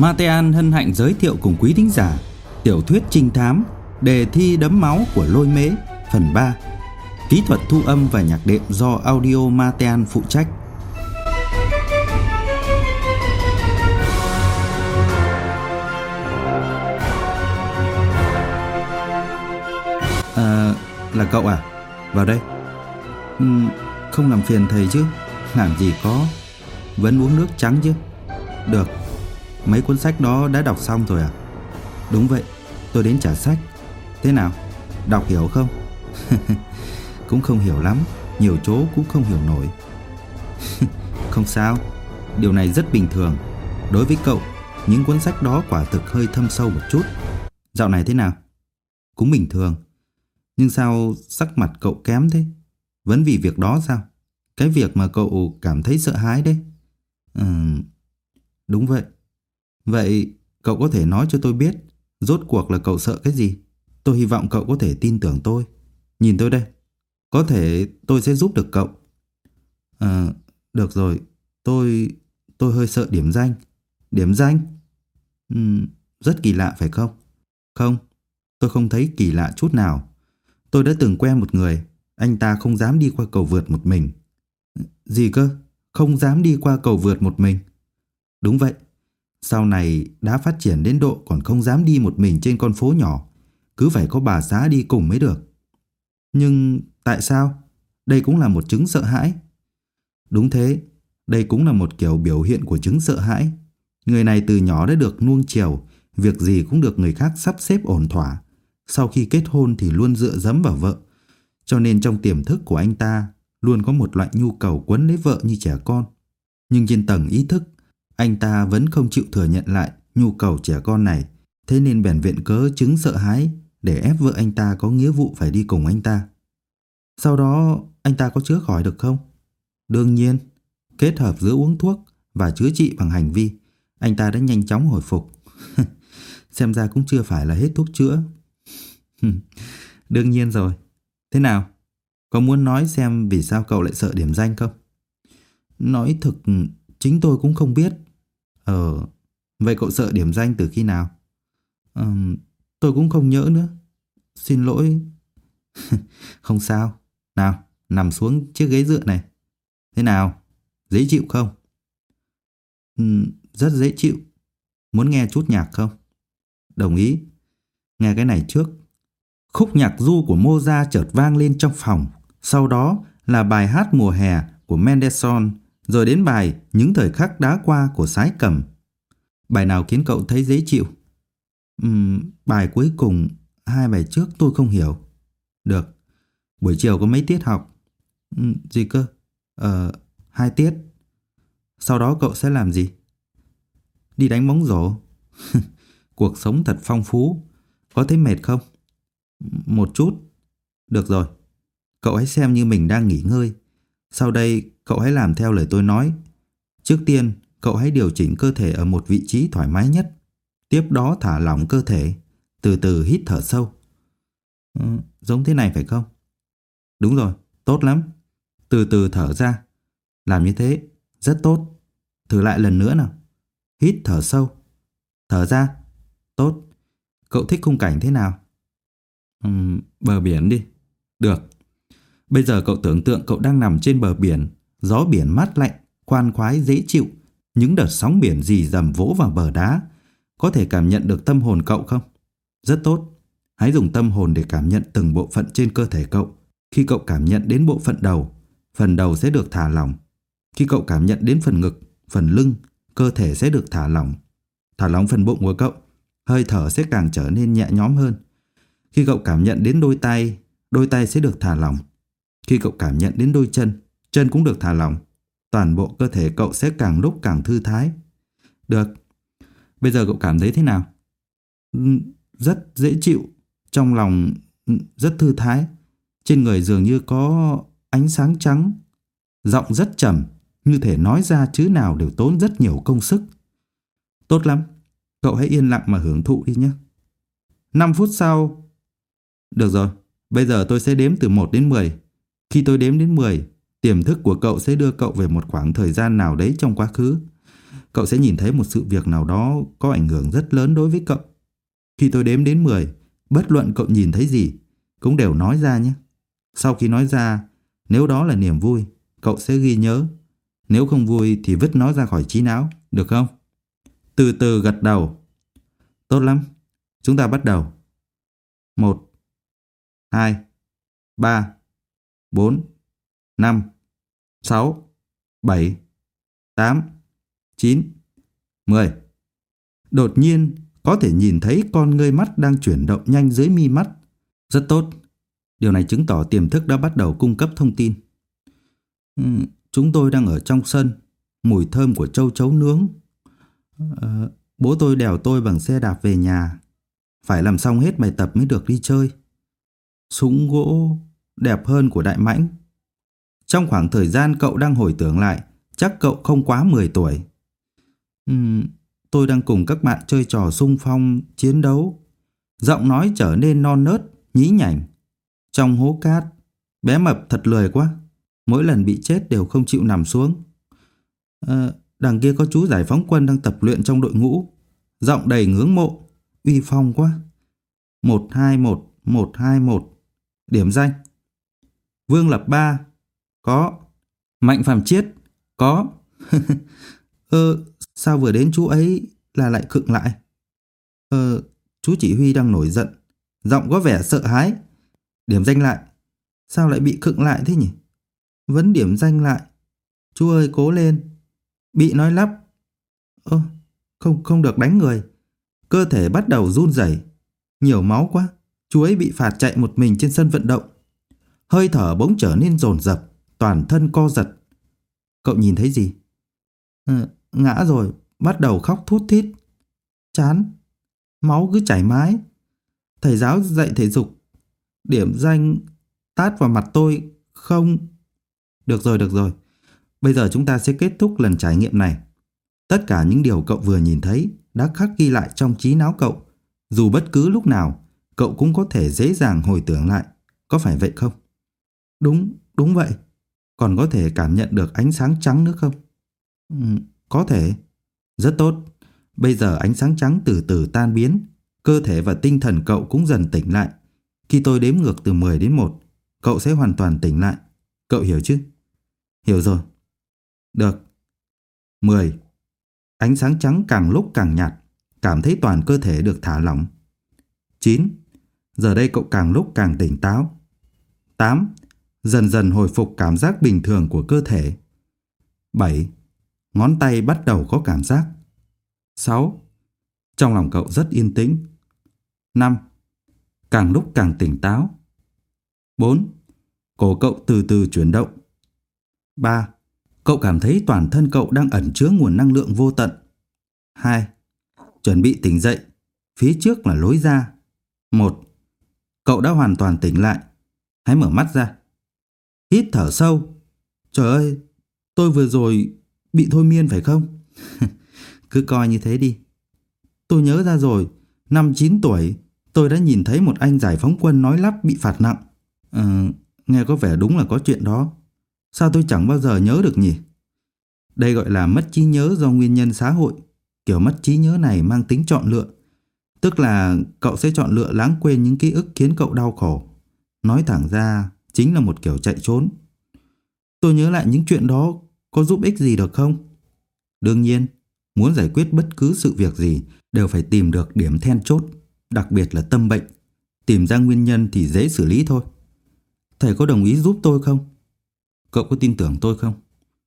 Matean hân hạnh giới thiệu cùng quý thính giả tiểu thuyết trinh thám Đề thi đẫm máu của Lôi Mễ phần 3. Kỹ thuật thu âm và nhạc đệm do Audio Matean phụ trách. Là cậu à? Vào đây. Không làm phiền thầy chứ? Làm gì có. Vẫn uống nước trắng chứ? Được. Mấy cuốn sách đó đã đọc xong rồi à? Đúng vậy, tôi đến trả sách. Thế nào? Đọc hiểu không? Cũng không hiểu lắm. Nhiều chỗ cũng không hiểu nổi. Không sao. Điều này rất bình thường. Đối với cậu, những cuốn sách đó quả thực hơi thâm sâu một chút. Dạo này thế nào? Cũng bình thường. Nhưng sao sắc mặt cậu kém thế? Vẫn vì việc đó sao? Cái việc mà cậu cảm thấy sợ hãi đấy. Đúng vậy. Vậy cậu có thể nói cho tôi biết rốt cuộc là cậu sợ cái gì? Tôi hy vọng cậu có thể tin tưởng tôi. Nhìn tôi đây. Có thể tôi sẽ giúp được cậu. Được rồi. Tôi hơi sợ điểm danh. Điểm danh? Rất kỳ lạ phải không? Không, tôi không thấy kỳ lạ chút nào. Tôi đã từng quen một người. Anh ta không dám đi qua cầu vượt một mình. Gì cơ? Không dám đi qua cầu vượt một mình? Đúng vậy. Sau này đã phát triển đến độ còn không dám đi một mình trên con phố nhỏ. Cứ phải có bà xã đi cùng mới được. Nhưng tại sao? Đây cũng là một chứng sợ hãi. Đúng thế. Đây cũng là một kiểu biểu hiện của chứng sợ hãi. Người này từ nhỏ đã được nuông chiều. Việc gì cũng được người khác sắp xếp ổn thỏa. Sau khi kết hôn thì luôn dựa dẫm vào vợ. Cho nên trong tiềm thức của anh ta luôn có một loại nhu cầu quấn lấy vợ như trẻ con. Nhưng trên tầng ý thức, anh ta vẫn không chịu thừa nhận lại nhu cầu trẻ con này. Thế nên bèn viện cớ chứng sợ hãi để ép vợ anh ta có nghĩa vụ phải đi cùng anh ta. Sau đó anh ta có chữa khỏi được không? Đương nhiên, kết hợp giữa uống thuốc và chữa trị bằng hành vi, anh ta đã nhanh chóng hồi phục. Xem ra cũng chưa phải là hết thuốc chữa. Đương nhiên rồi. Thế nào? Có muốn nói xem vì sao cậu lại sợ điểm danh không? Nói thực, chính tôi cũng không biết. Vậy cậu sợ điểm danh từ khi nào? Tôi cũng không nhớ nữa. Xin lỗi. Không sao. Nào, nằm xuống chiếc ghế dựa này. Thế nào? Dễ chịu không? Rất dễ chịu. Muốn nghe chút nhạc không? Đồng ý. Nghe cái này trước. Khúc nhạc ru của Mozart chợt vang lên trong phòng. Sau đó là bài hát Mùa hè của Mendelssohn. Rồi đến bài Những thời khắc đã qua của Sái Cầm. Bài nào khiến cậu thấy dễ chịu? Bài cuối cùng. Hai bài trước tôi không hiểu. Được. Buổi chiều có mấy tiết học? Gì cơ? 2 tiết. Sau đó cậu sẽ làm gì? Đi đánh bóng rổ. Cuộc sống thật phong phú. Có thấy mệt không? Một chút. Được rồi. Cậu hãy xem như mình đang nghỉ ngơi. Sau đây cậu hãy làm theo lời tôi nói. Trước tiên cậu hãy điều chỉnh cơ thể ở một vị trí thoải mái nhất. Tiếp đó thả lỏng cơ thể. Từ từ hít thở sâu. Giống thế này phải không? Đúng rồi, tốt lắm. Từ từ thở ra. Làm như thế, rất tốt. Thử lại lần nữa nào. Hít thở sâu. Thở ra. Tốt. Cậu thích khung cảnh thế nào? Bờ biển đi. Được. Bây giờ cậu tưởng tượng cậu đang nằm trên bờ biển. Gió biển mát lạnh, khoan khoái dễ chịu. Những đợt sóng biển rì rầm vỗ vào bờ đá. Có thể cảm nhận được tâm hồn cậu không? Rất tốt. Hãy dùng tâm hồn để cảm nhận từng bộ phận trên cơ thể cậu. Khi cậu cảm nhận đến bộ phận đầu, phần đầu sẽ được thả lỏng. Khi cậu cảm nhận đến phần ngực, phần lưng, cơ thể sẽ được thả lỏng. Thả lỏng phần bụng của cậu, hơi thở sẽ càng trở nên nhẹ nhõm hơn. Khi cậu cảm nhận đến đôi tay sẽ được thả lỏng. Khi cậu cảm nhận đến đôi chân, chân cũng được thả lỏng. Toàn bộ cơ thể cậu sẽ càng lúc càng thư thái. Được. Bây giờ cậu cảm thấy thế nào? Rất dễ chịu. Trong lòng rất thư thái. Trên người dường như có ánh sáng trắng. Giọng rất trầm, như thể nói ra chữ nào đều tốn rất nhiều công sức. Tốt lắm. Cậu hãy yên lặng mà hưởng thụ đi nhé. 5 phút sau. Được rồi. Bây giờ tôi sẽ đếm từ 1 đến 10. Khi tôi đếm đến 10, tiềm thức của cậu sẽ đưa cậu về một khoảng thời gian nào đấy trong quá khứ. cậu sẽ nhìn thấy một sự việc nào đó có ảnh hưởng rất lớn đối với cậu. Khi tôi đếm đến 10, bất luận cậu nhìn thấy gì, cũng đều nói ra nhé. Sau khi nói ra, nếu đó là niềm vui, cậu sẽ ghi nhớ. Nếu không vui thì vứt nó ra khỏi trí não, được không? Từ từ gật đầu. Tốt lắm, chúng ta bắt đầu. 1, 2, 3, 4, 5, 6, 7, 8, 9, 10. Đột nhiên, có thể nhìn thấy con ngươi mắt đang chuyển động nhanh dưới mi mắt. Rất tốt. Điều này chứng tỏ tiềm thức đã bắt đầu cung cấp thông tin. Chúng tôi đang ở trong sân. Mùi thơm của châu chấu nướng. Bố tôi đèo tôi bằng xe đạp về nhà. Phải làm xong hết bài tập mới được đi chơi. Súng gỗ đẹp hơn của Đại Mãnh. Trong khoảng thời gian cậu đang hồi tưởng lại, chắc cậu không quá 10 tuổi. Tôi đang cùng các bạn chơi trò xung phong, chiến đấu. Giọng nói trở nên non nớt, nhí nhảnh. Trong hố cát, bé mập thật lười quá. Mỗi lần bị chết đều không chịu nằm xuống. Đằng kia có chú giải phóng quân đang tập luyện trong đội ngũ. Giọng đầy ngưỡng mộ, uy phong quá. 121, 121. Điểm danh. Vương Lập Ba. Có. Mạnh Phàm Chiết. Có. Sao vừa đến chú ấy là lại khựng lại? Chú chỉ huy đang nổi giận. Giọng có vẻ sợ hãi. Điểm danh lại. Sao lại bị khựng lại thế nhỉ? Vẫn điểm danh lại. Chú ơi cố lên. Bị nói lắp. Không được đánh người. Cơ thể bắt đầu run rẩy. Nhiều máu quá. Chú ấy bị phạt chạy một mình trên sân vận động. Hơi thở bỗng trở nên dồn dập. Toàn thân co giật. Cậu nhìn thấy gì? Ngã rồi. Bắt đầu khóc thút thít. Chán. Máu cứ chảy mái. Thầy giáo dạy thể dục. Điểm danh tát vào mặt tôi. Không. Được rồi. Bây giờ chúng ta sẽ kết thúc lần trải nghiệm này. Tất cả những điều cậu vừa nhìn thấy đã khắc ghi lại trong trí não cậu. Dù bất cứ lúc nào, cậu cũng có thể dễ dàng hồi tưởng lại. Có phải vậy không? Đúng vậy. Còn có thể cảm nhận được ánh sáng trắng nữa không? Có thể. Rất tốt. Bây giờ ánh sáng trắng từ từ tan biến. Cơ thể và tinh thần cậu cũng dần tỉnh lại. Khi tôi đếm ngược từ 10 đến 1, cậu sẽ hoàn toàn tỉnh lại. Cậu hiểu chứ? Hiểu rồi. Được. 10. Ánh sáng trắng càng lúc càng nhạt. Cảm thấy toàn cơ thể được thả lỏng. 9. Giờ đây cậu càng lúc càng tỉnh táo. 8. Dần dần hồi phục cảm giác bình thường của cơ thể. 7. Ngón tay bắt đầu có cảm giác. 6. Trong lòng cậu rất yên tĩnh. 5. Càng lúc càng tỉnh táo. 4. Cổ cậu từ từ chuyển động. 3. Cậu cảm thấy toàn thân cậu đang ẩn chứa nguồn năng lượng vô tận. 2. Chuẩn bị tỉnh dậy. Phía trước là lối ra. 1. Cậu đã hoàn toàn tỉnh lại. Hãy mở mắt ra. Hít thở sâu. Trời ơi, tôi vừa rồi bị thôi miên phải không? Cứ coi như thế đi. Tôi nhớ ra rồi. Năm 9 tuổi, tôi đã nhìn thấy một anh giải phóng quân nói lắp bị phạt nặng. Nghe có vẻ đúng là có chuyện đó. Sao tôi chẳng bao giờ nhớ được nhỉ? Đây gọi là mất trí nhớ do nguyên nhân xã hội. Kiểu mất trí nhớ này mang tính chọn lựa. Tức là cậu sẽ chọn lựa lãng quên những ký ức khiến cậu đau khổ. Nói thẳng ra, chính là một kiểu chạy trốn. Tôi nhớ lại những chuyện đó có giúp ích gì được không? Đương nhiên, muốn giải quyết bất cứ sự việc gì đều phải tìm được điểm then chốt, đặc biệt là tâm bệnh. Tìm ra nguyên nhân thì dễ xử lý thôi. Thầy có đồng ý giúp tôi không? Cậu có tin tưởng tôi không?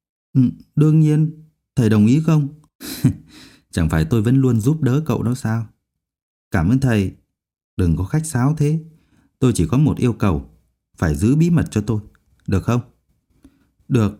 Đương nhiên. Thầy đồng ý không? Chẳng phải tôi vẫn luôn giúp đỡ cậu đó sao? Cảm ơn thầy. Đừng có khách sáo thế. Tôi chỉ có một yêu cầu. Phải giữ bí mật cho tôi. Được không? Được.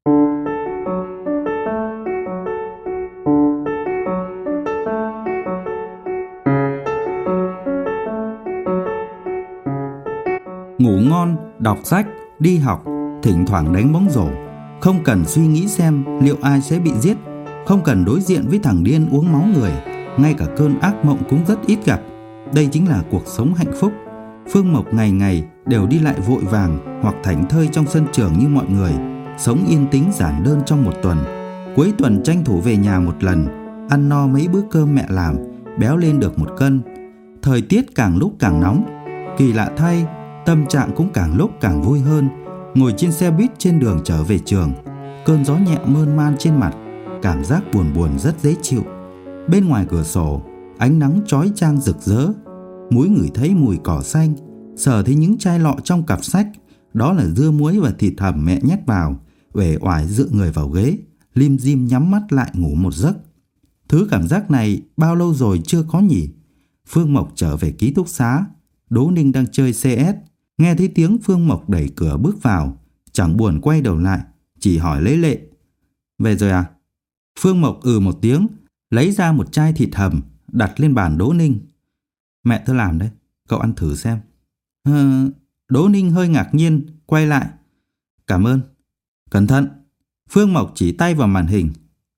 Ngủ ngon, đọc sách, đi học, thỉnh thoảng đánh bóng rổ. Không cần suy nghĩ xem liệu ai sẽ bị giết. Không cần đối diện với thằng điên uống máu người. Ngay cả cơn ác mộng cũng rất ít gặp. Đây chính là cuộc sống hạnh phúc. Phương Mộc ngày ngày đều đi lại vội vàng hoặc thảnh thơi trong sân trường như mọi người. Sống yên tĩnh giản đơn trong một tuần. Cuối tuần tranh thủ về nhà một lần, ăn no mấy bữa cơm mẹ làm, béo lên được 1 cân. Thời tiết càng lúc càng nóng. Kỳ lạ thay, tâm trạng cũng càng lúc càng vui hơn. Ngồi trên xe buýt trên đường trở về trường, cơn gió nhẹ mơn man trên mặt, cảm giác buồn buồn rất dễ chịu. Bên ngoài cửa sổ, ánh nắng chói chang rực rỡ. Mũi ngửi thấy mùi cỏ xanh, sờ thấy những chai lọ trong cặp sách. Đó là dưa muối và thịt hầm mẹ nhét vào. Uể oải dựa người vào ghế, lim dim nhắm mắt lại ngủ một giấc. Thứ cảm giác này bao lâu rồi chưa có nhỉ? Phương Mộc trở về ký túc xá. Đỗ Ninh đang chơi CS. Nghe thấy tiếng Phương Mộc đẩy cửa bước vào, chẳng buồn quay đầu lại, chỉ hỏi lấy lệ: "Về rồi à?" Phương Mộc một tiếng, lấy ra một chai thịt hầm, đặt lên bàn Đỗ Ninh. "Mẹ tôi làm đấy, cậu ăn thử xem." Đỗ Ninh hơi ngạc nhiên, quay lại: "Cảm ơn." "Cẩn thận." Phương Mộc chỉ tay vào màn hình.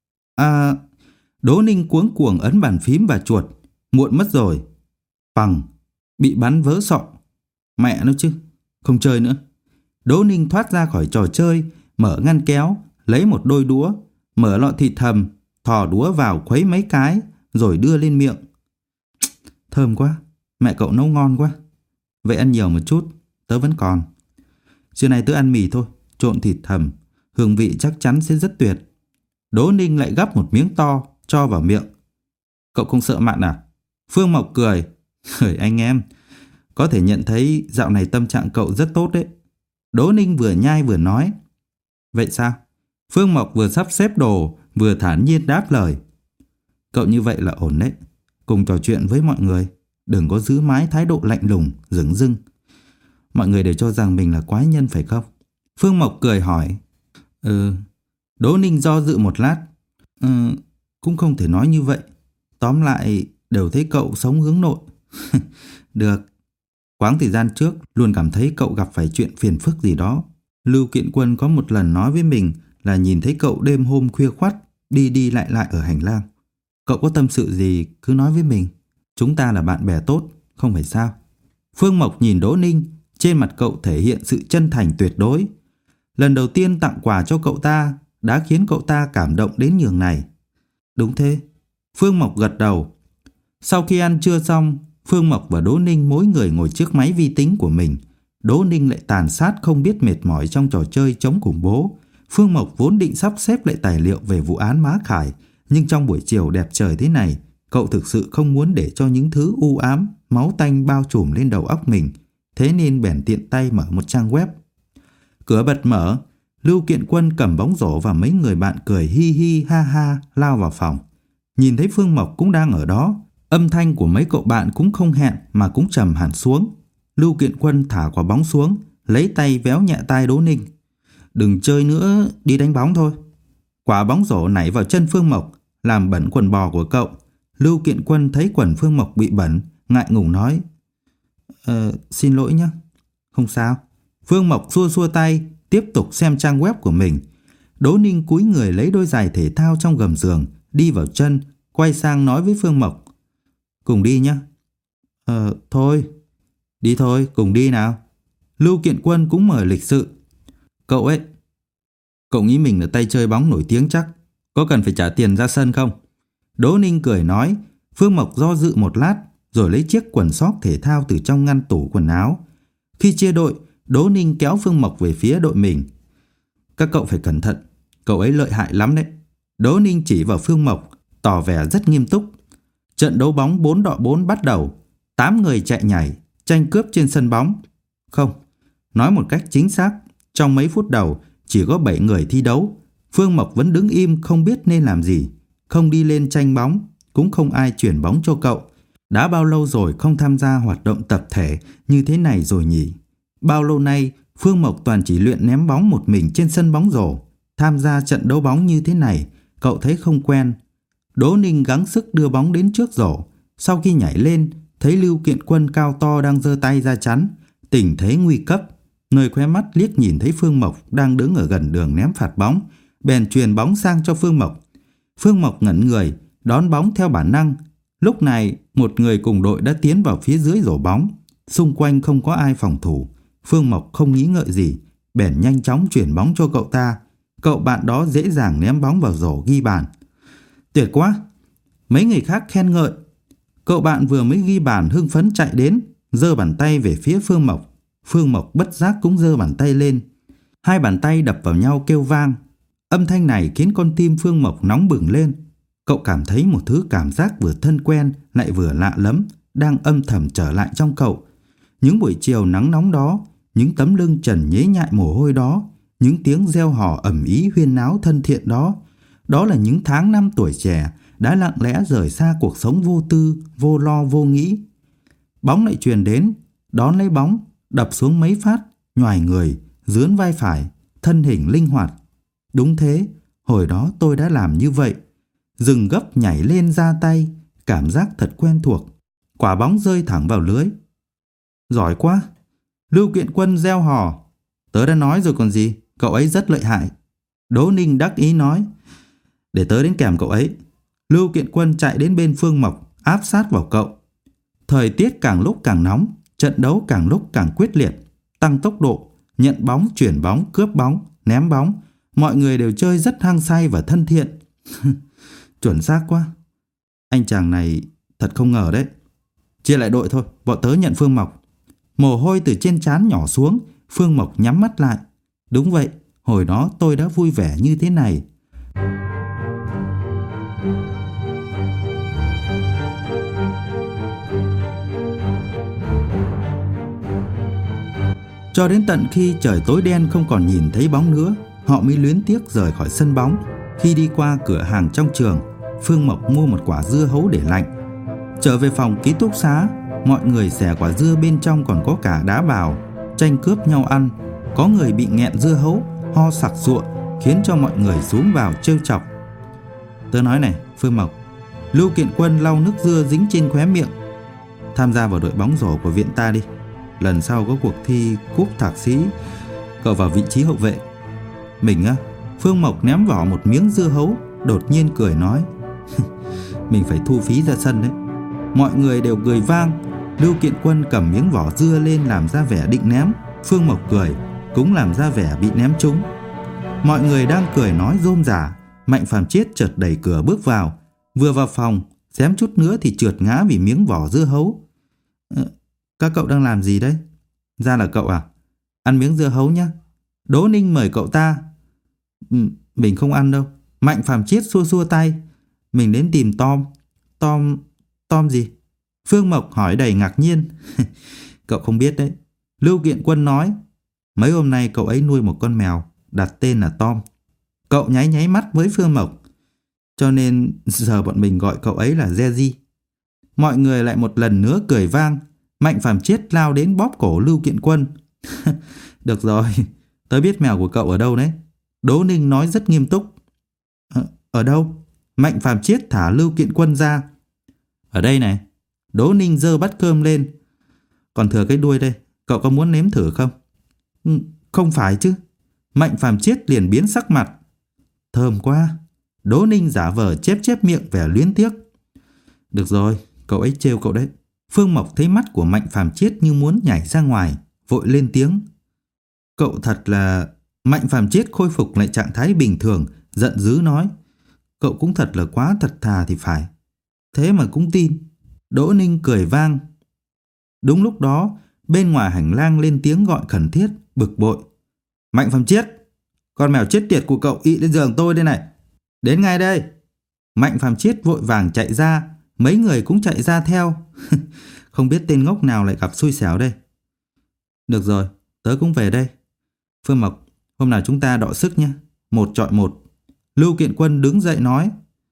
Đỗ Ninh cuống cuồng ấn bàn phím và chuột. Muộn mất rồi. Bằng, bị bắn vỡ sọ. Mẹ nó chứ, không chơi nữa. Đỗ Ninh thoát ra khỏi trò chơi, mở ngăn kéo, lấy một đôi đũa, mở lọ thịt hầm, thò đũa vào khuấy mấy cái, rồi đưa lên miệng. "Thơm quá, mẹ cậu nấu ngon quá." "Vậy ăn nhiều một chút, tớ vẫn còn." "Trưa nay tớ ăn mì thôi, trộn thịt hầm, hương vị chắc chắn sẽ rất tuyệt." Đỗ Ninh lại gắp một miếng to, cho vào miệng. "Cậu không sợ mặn à?" Phương Mộc cười. "Anh em, có thể nhận thấy dạo này tâm trạng cậu rất tốt đấy." Đỗ Ninh vừa nhai vừa nói. "Vậy sao?" Phương Mộc vừa sắp xếp đồ, vừa thản nhiên đáp lời. "Cậu như vậy là ổn đấy. Cùng trò chuyện với mọi người, đừng có giữ mãi thái độ lạnh lùng, dửng dưng. Mọi người đều cho rằng mình là quái nhân phải không?" Phương Mộc cười hỏi. Đỗ Ninh do dự một lát. Cũng không thể nói như vậy. Tóm lại, đều thấy cậu sống hướng nội." "Được. Quãng thời gian trước, luôn cảm thấy cậu gặp phải chuyện phiền phức gì đó. Lưu Kiện Quân có một lần nói với mình là nhìn thấy cậu đêm hôm khuya khoắt, đi đi lại lại ở hành lang. Cậu có tâm sự gì cứ nói với mình. Chúng ta là bạn bè tốt, không phải sao?" Phương Mộc nhìn Đỗ Ninh, trên mặt cậu thể hiện sự chân thành tuyệt đối. Lần đầu tiên tặng quà cho cậu ta đã khiến cậu ta cảm động đến nhường này. "Đúng thế." Phương Mộc gật đầu. Sau khi ăn trưa xong, Phương Mộc và Đỗ Ninh mỗi người ngồi trước máy vi tính của mình. Đỗ Ninh lại tàn sát không biết mệt mỏi trong trò chơi chống khủng bố. Phương Mộc vốn định sắp xếp lại tài liệu về vụ án Má Khải, nhưng trong buổi chiều đẹp trời thế này, cậu thực sự không muốn để cho những thứ u ám, máu tanh bao trùm lên đầu óc mình. Thế nên bèn tiện tay mở một trang web. Cửa bật mở, Lưu Kiện Quân cầm bóng rổ và mấy người bạn cười hi hi ha ha lao vào phòng. Nhìn thấy Phương Mộc cũng đang ở đó, âm thanh của mấy cậu bạn cũng không hẹn mà cũng trầm hẳn xuống. Lưu Kiện Quân thả quả bóng xuống, lấy tay véo nhẹ tai Đỗ Ninh. "Đừng chơi nữa, đi đánh bóng thôi." Quả bóng rổ nảy vào chân Phương Mộc, làm bẩn quần bò của cậu. Lưu Kiện Quân thấy quần Phương Mộc bị bẩn, ngại ngùng nói: "Xin lỗi nhé." "Không sao." Phương Mộc xua xua tay, tiếp tục xem trang web của mình. Đỗ Ninh cúi người lấy đôi giày thể thao trong gầm giường, đi vào chân, quay sang nói với Phương Mộc: "Cùng đi nhé." Thôi." "Đi thôi, cùng đi nào." Lưu Kiện Quân cũng mời lịch sự. "Cậu ấy, cậu nghĩ mình là tay chơi bóng nổi tiếng chắc, có cần phải trả tiền ra sân không?" Đỗ Ninh cười nói. Phương Mộc do dự một lát, rồi lấy chiếc quần sóc thể thao từ trong ngăn tủ quần áo. Khi chia đội, Đỗ Ninh kéo Phương Mộc về phía đội mình. "Các cậu phải cẩn thận, cậu ấy lợi hại lắm đấy." Đỗ Ninh chỉ vào Phương Mộc, tỏ vẻ rất nghiêm túc. Trận đấu bóng 4x4 bắt đầu. 8 người chạy nhảy, tranh cướp trên sân bóng. Không, nói một cách chính xác, trong mấy phút đầu chỉ có 7 người thi đấu. Phương Mộc vẫn đứng im không biết nên làm gì. Không đi lên tranh bóng, cũng không ai chuyển bóng cho cậu. Đã bao lâu rồi không tham gia hoạt động tập thể như thế này rồi nhỉ? Bao lâu nay Phương Mộc toàn chỉ luyện ném bóng một mình trên sân bóng rổ. Tham gia trận đấu bóng như thế này, cậu thấy không quen. Đỗ Ninh gắng sức đưa bóng đến trước rổ. Sau khi nhảy lên, thấy Lưu Kiện Quân cao to đang giơ tay ra chắn. Tình thế nguy cấp. Người khóe mắt liếc nhìn thấy Phương Mộc đang đứng ở gần đường ném phạt bóng, bèn truyền bóng sang cho Phương Mộc. Phương Mộc ngẩn người, đón bóng theo bản năng. Lúc này, một người cùng đội đã tiến vào phía dưới rổ bóng. Xung quanh không có ai phòng thủ. Phương Mộc không nghĩ ngợi gì, bèn nhanh chóng chuyển bóng cho cậu ta. cậu bạn đó dễ dàng ném bóng vào rổ ghi bàn. Tuyệt quá! Mấy người khác khen ngợi. Cậu bạn vừa mới ghi bàn hưng phấn chạy đến, giơ bàn tay về phía Phương Mộc. Phương Mộc bất giác cũng giơ bàn tay lên. Hai bàn tay đập vào nhau kêu vang. Âm thanh này khiến con tim Phương Mộc nóng bừng lên. Cậu cảm thấy một thứ cảm giác vừa thân quen lại vừa lạ lẫm đang âm thầm trở lại trong cậu. Những buổi chiều nắng nóng đó, những tấm lưng trần nhễ nhại mồ hôi đó, những tiếng reo hò ầm ĩ huyên náo thân thiện đó, đó là những tháng năm tuổi trẻ đã lặng lẽ rời xa cuộc sống vô tư, vô lo, vô nghĩ. Bóng lại truyền đến, đón lấy bóng, đập xuống mấy phát, nhoài người, dướn vai phải, thân hình linh hoạt. Đúng thế, hồi đó tôi đã làm như vậy. Dừng gấp nhảy lên ra tay, cảm giác thật quen thuộc. Quả bóng rơi thẳng vào lưới. Giỏi quá! Lưu Kiện Quân reo hò. Tớ đã nói rồi còn gì, cậu ấy rất lợi hại. Đỗ Ninh đắc ý nói. Để tớ đến kèm cậu ấy. Lưu Kiện Quân chạy đến bên Phương Mộc, áp sát vào cậu. Thời tiết càng lúc càng nóng, trận đấu càng lúc càng quyết liệt. Tăng tốc độ, nhận bóng, chuyển bóng, cướp bóng, ném bóng. Mọi người đều chơi rất hăng say và thân thiện. Chuẩn xác quá. Anh chàng này thật không ngờ đấy. Chia lại đội thôi, bọn tớ nhận Phương Mộc. Mồ hôi từ trên trán nhỏ xuống, Phương Mộc nhắm mắt lại. Đúng vậy, hồi đó tôi đã vui vẻ như thế này. Cho đến tận khi trời tối đen không còn nhìn thấy bóng nữa, họ mới luyến tiếc rời khỏi sân bóng. Khi đi qua cửa hàng trong trường, Phương Mộc mua một quả dưa hấu để lạnh. Trở về phòng ký túc xá, mọi người xẻ quả dưa bên trong còn có cả đá bào, tranh cướp nhau ăn. Có người bị nghẹn dưa hấu, ho sặc sụa, khiến cho mọi người xuống vào trêu chọc. Tớ nói này, Phương Mộc. Lưu Kiện Quân lau nước dưa dính trên khóe miệng. Tham gia vào đội bóng rổ của viện ta đi. Lần sau có cuộc thi cúp thạc sĩ, cậu vào vị trí hậu vệ. Mình á? Phương Mộc ném vỏ một miếng dưa hấu, đột nhiên cười nói. Mình phải thu phí ra sân đấy. Mọi người đều cười vang. Lưu Kiện Quân cầm miếng vỏ dưa lên làm ra vẻ định ném. Phương Mộc cười, cũng làm ra vẻ bị ném trúng. Mọi người đang cười nói rôm rả. Mạnh Phàm Chiết chợt đẩy cửa bước vào. Vừa vào phòng, xém chút nữa thì trượt ngã vì miếng vỏ dưa hấu. Các cậu đang làm gì đấy? Ra là cậu à? Ăn miếng dưa hấu nhá. Đỗ Ninh mời cậu ta. Mình không ăn đâu. Mạnh Phàm Chiết xua xua tay. Mình đến tìm Tom. Tom gì? Phương Mộc hỏi đầy ngạc nhiên. Cậu không biết đấy. Lưu Kiện Quân nói. Mấy hôm nay cậu ấy nuôi một con mèo, đặt tên là Tom. Cậu nháy nháy mắt với Phương Mộc. Cho nên giờ bọn mình gọi cậu ấy là Jeji. Mọi người lại một lần nữa cười vang. Mạnh Phàm Chiết lao đến bóp cổ Lưu Kiện Quân. Được rồi, tớ biết mèo của cậu ở đâu đấy. Đỗ Ninh nói rất nghiêm túc. Ở đâu? Mạnh Phàm Chiết thả Lưu Kiện Quân ra. Ở đây này. Đỗ Ninh giơ bát cơm lên. Còn thừa cái đuôi đây, cậu có muốn nếm thử không? Không phải chứ. Mạnh Phàm Chiết liền biến sắc mặt. Thơm quá. Đỗ Ninh giả vờ chép miệng vẻ luyến tiếc. Được rồi, cậu ấy trêu cậu đấy. Phương Mộc thấy mắt của Mạnh Phàm Chiết như muốn nhảy ra ngoài, vội lên tiếng. Cậu thật là... Mạnh Phàm Chiết khôi phục lại trạng thái bình thường, giận dữ nói. Cậu cũng thật là quá thật thà thì phải. Thế mà cũng tin. Đỗ Ninh cười vang. Đúng lúc đó, bên ngoài hành lang lên tiếng gọi khẩn thiết, bực bội. Mạnh Phàm Chiết, con mèo chết tiệt của cậu ị lên giường tôi đây này. Đến ngay đây. Mạnh Phàm Chiết vội vàng chạy ra, mấy người cũng chạy ra theo. Không biết tên ngốc nào lại gặp xui xẻo đây. Được rồi, tớ cũng về đây. Phương Mộc, hôm nào chúng ta đọ sức nhé. 1 chọi 1. Lưu Kiện Quân đứng dậy nói.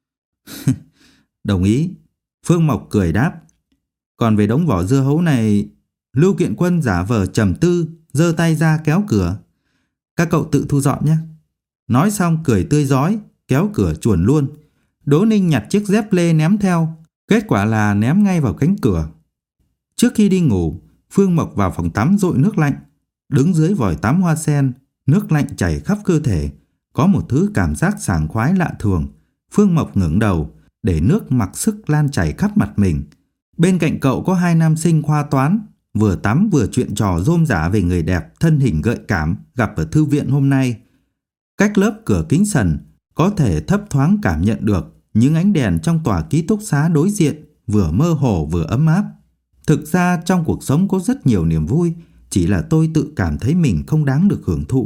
Đồng ý. Phương Mộc cười đáp. Còn về đống vỏ dưa hấu này... Lưu Kiện Quân giả vờ trầm tư, giơ tay ra kéo cửa. Các cậu tự thu dọn nhé. Nói xong cười tươi rói, kéo cửa chuồn luôn. Đỗ Ninh nhặt chiếc dép lê ném theo. Kết quả là ném ngay vào cánh cửa. Trước khi đi ngủ, Phương Mộc vào phòng tắm dội nước lạnh. Đứng dưới vòi tắm hoa sen, nước lạnh chảy khắp cơ thể. Có một thứ cảm giác sảng khoái lạ thường. Phương Mộc ngẩng đầu, để nước mặc sức lan chảy khắp mặt mình. Bên cạnh cậu có 2 nam sinh khoa toán, vừa tắm vừa chuyện trò rôm rả về người đẹp thân hình gợi cảm gặp ở thư viện hôm nay. Cách lớp cửa kính sần có thể thấp thoáng cảm nhận được những ánh đèn trong tòa ký túc xá đối diện vừa mơ hồ vừa ấm áp. Thực ra trong cuộc sống có rất nhiều niềm vui, chỉ là tôi tự cảm thấy mình không đáng được hưởng thụ.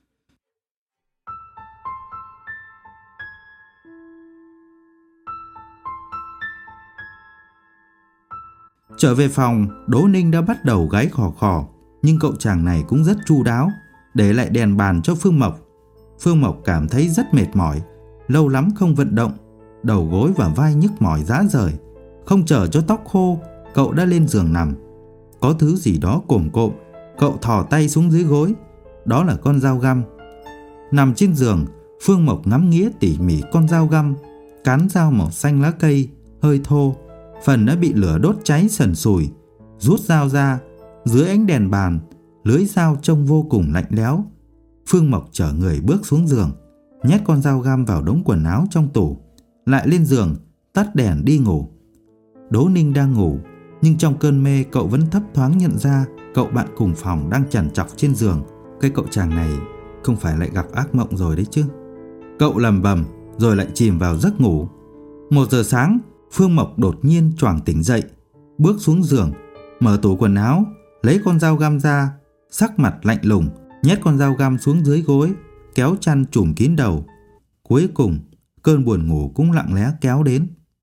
Trở về phòng, Đỗ Ninh đã bắt đầu gáy khò khò, nhưng cậu chàng này cũng rất chu đáo, để lại đèn bàn cho Phương Mộc. Phương Mộc cảm thấy rất mệt mỏi, lâu lắm không vận động, đầu gối và vai nhức mỏi rã rời. Không chờ cho tóc khô, cậu đã lên giường nằm. Có thứ gì đó cồm cộm, cậu thò tay xuống dưới gối, đó là con dao găm. Nằm trên giường, Phương Mộc ngắm nghía tỉ mỉ con dao găm, cán dao màu xanh lá cây, hơi thô, phần đã bị lửa đốt cháy sần sùi. Rút dao ra, dưới ánh đèn bàn, lưỡi dao trông vô cùng lạnh lẽo. Phương Mộc chở người bước xuống giường, nhét con dao găm vào đống quần áo trong tủ, lại lên giường, tắt đèn đi ngủ. Đỗ Ninh đang ngủ, nhưng trong cơn mê cậu vẫn thấp thoáng nhận ra cậu bạn cùng phòng đang chằn chọc trên giường. Cái cậu chàng này không phải lại gặp ác mộng rồi đấy chứ? Cậu lầm bầm rồi lại chìm vào giấc ngủ. 1 giờ sáng, Phương Mộc đột nhiên choàng tỉnh dậy, bước xuống giường, mở tủ quần áo, lấy con dao găm ra, sắc mặt lạnh lùng, nhét con dao găm xuống dưới gối, kéo chăn trùm kín đầu. Cuối cùng, cơn buồn ngủ cũng lặng lẽ kéo đến.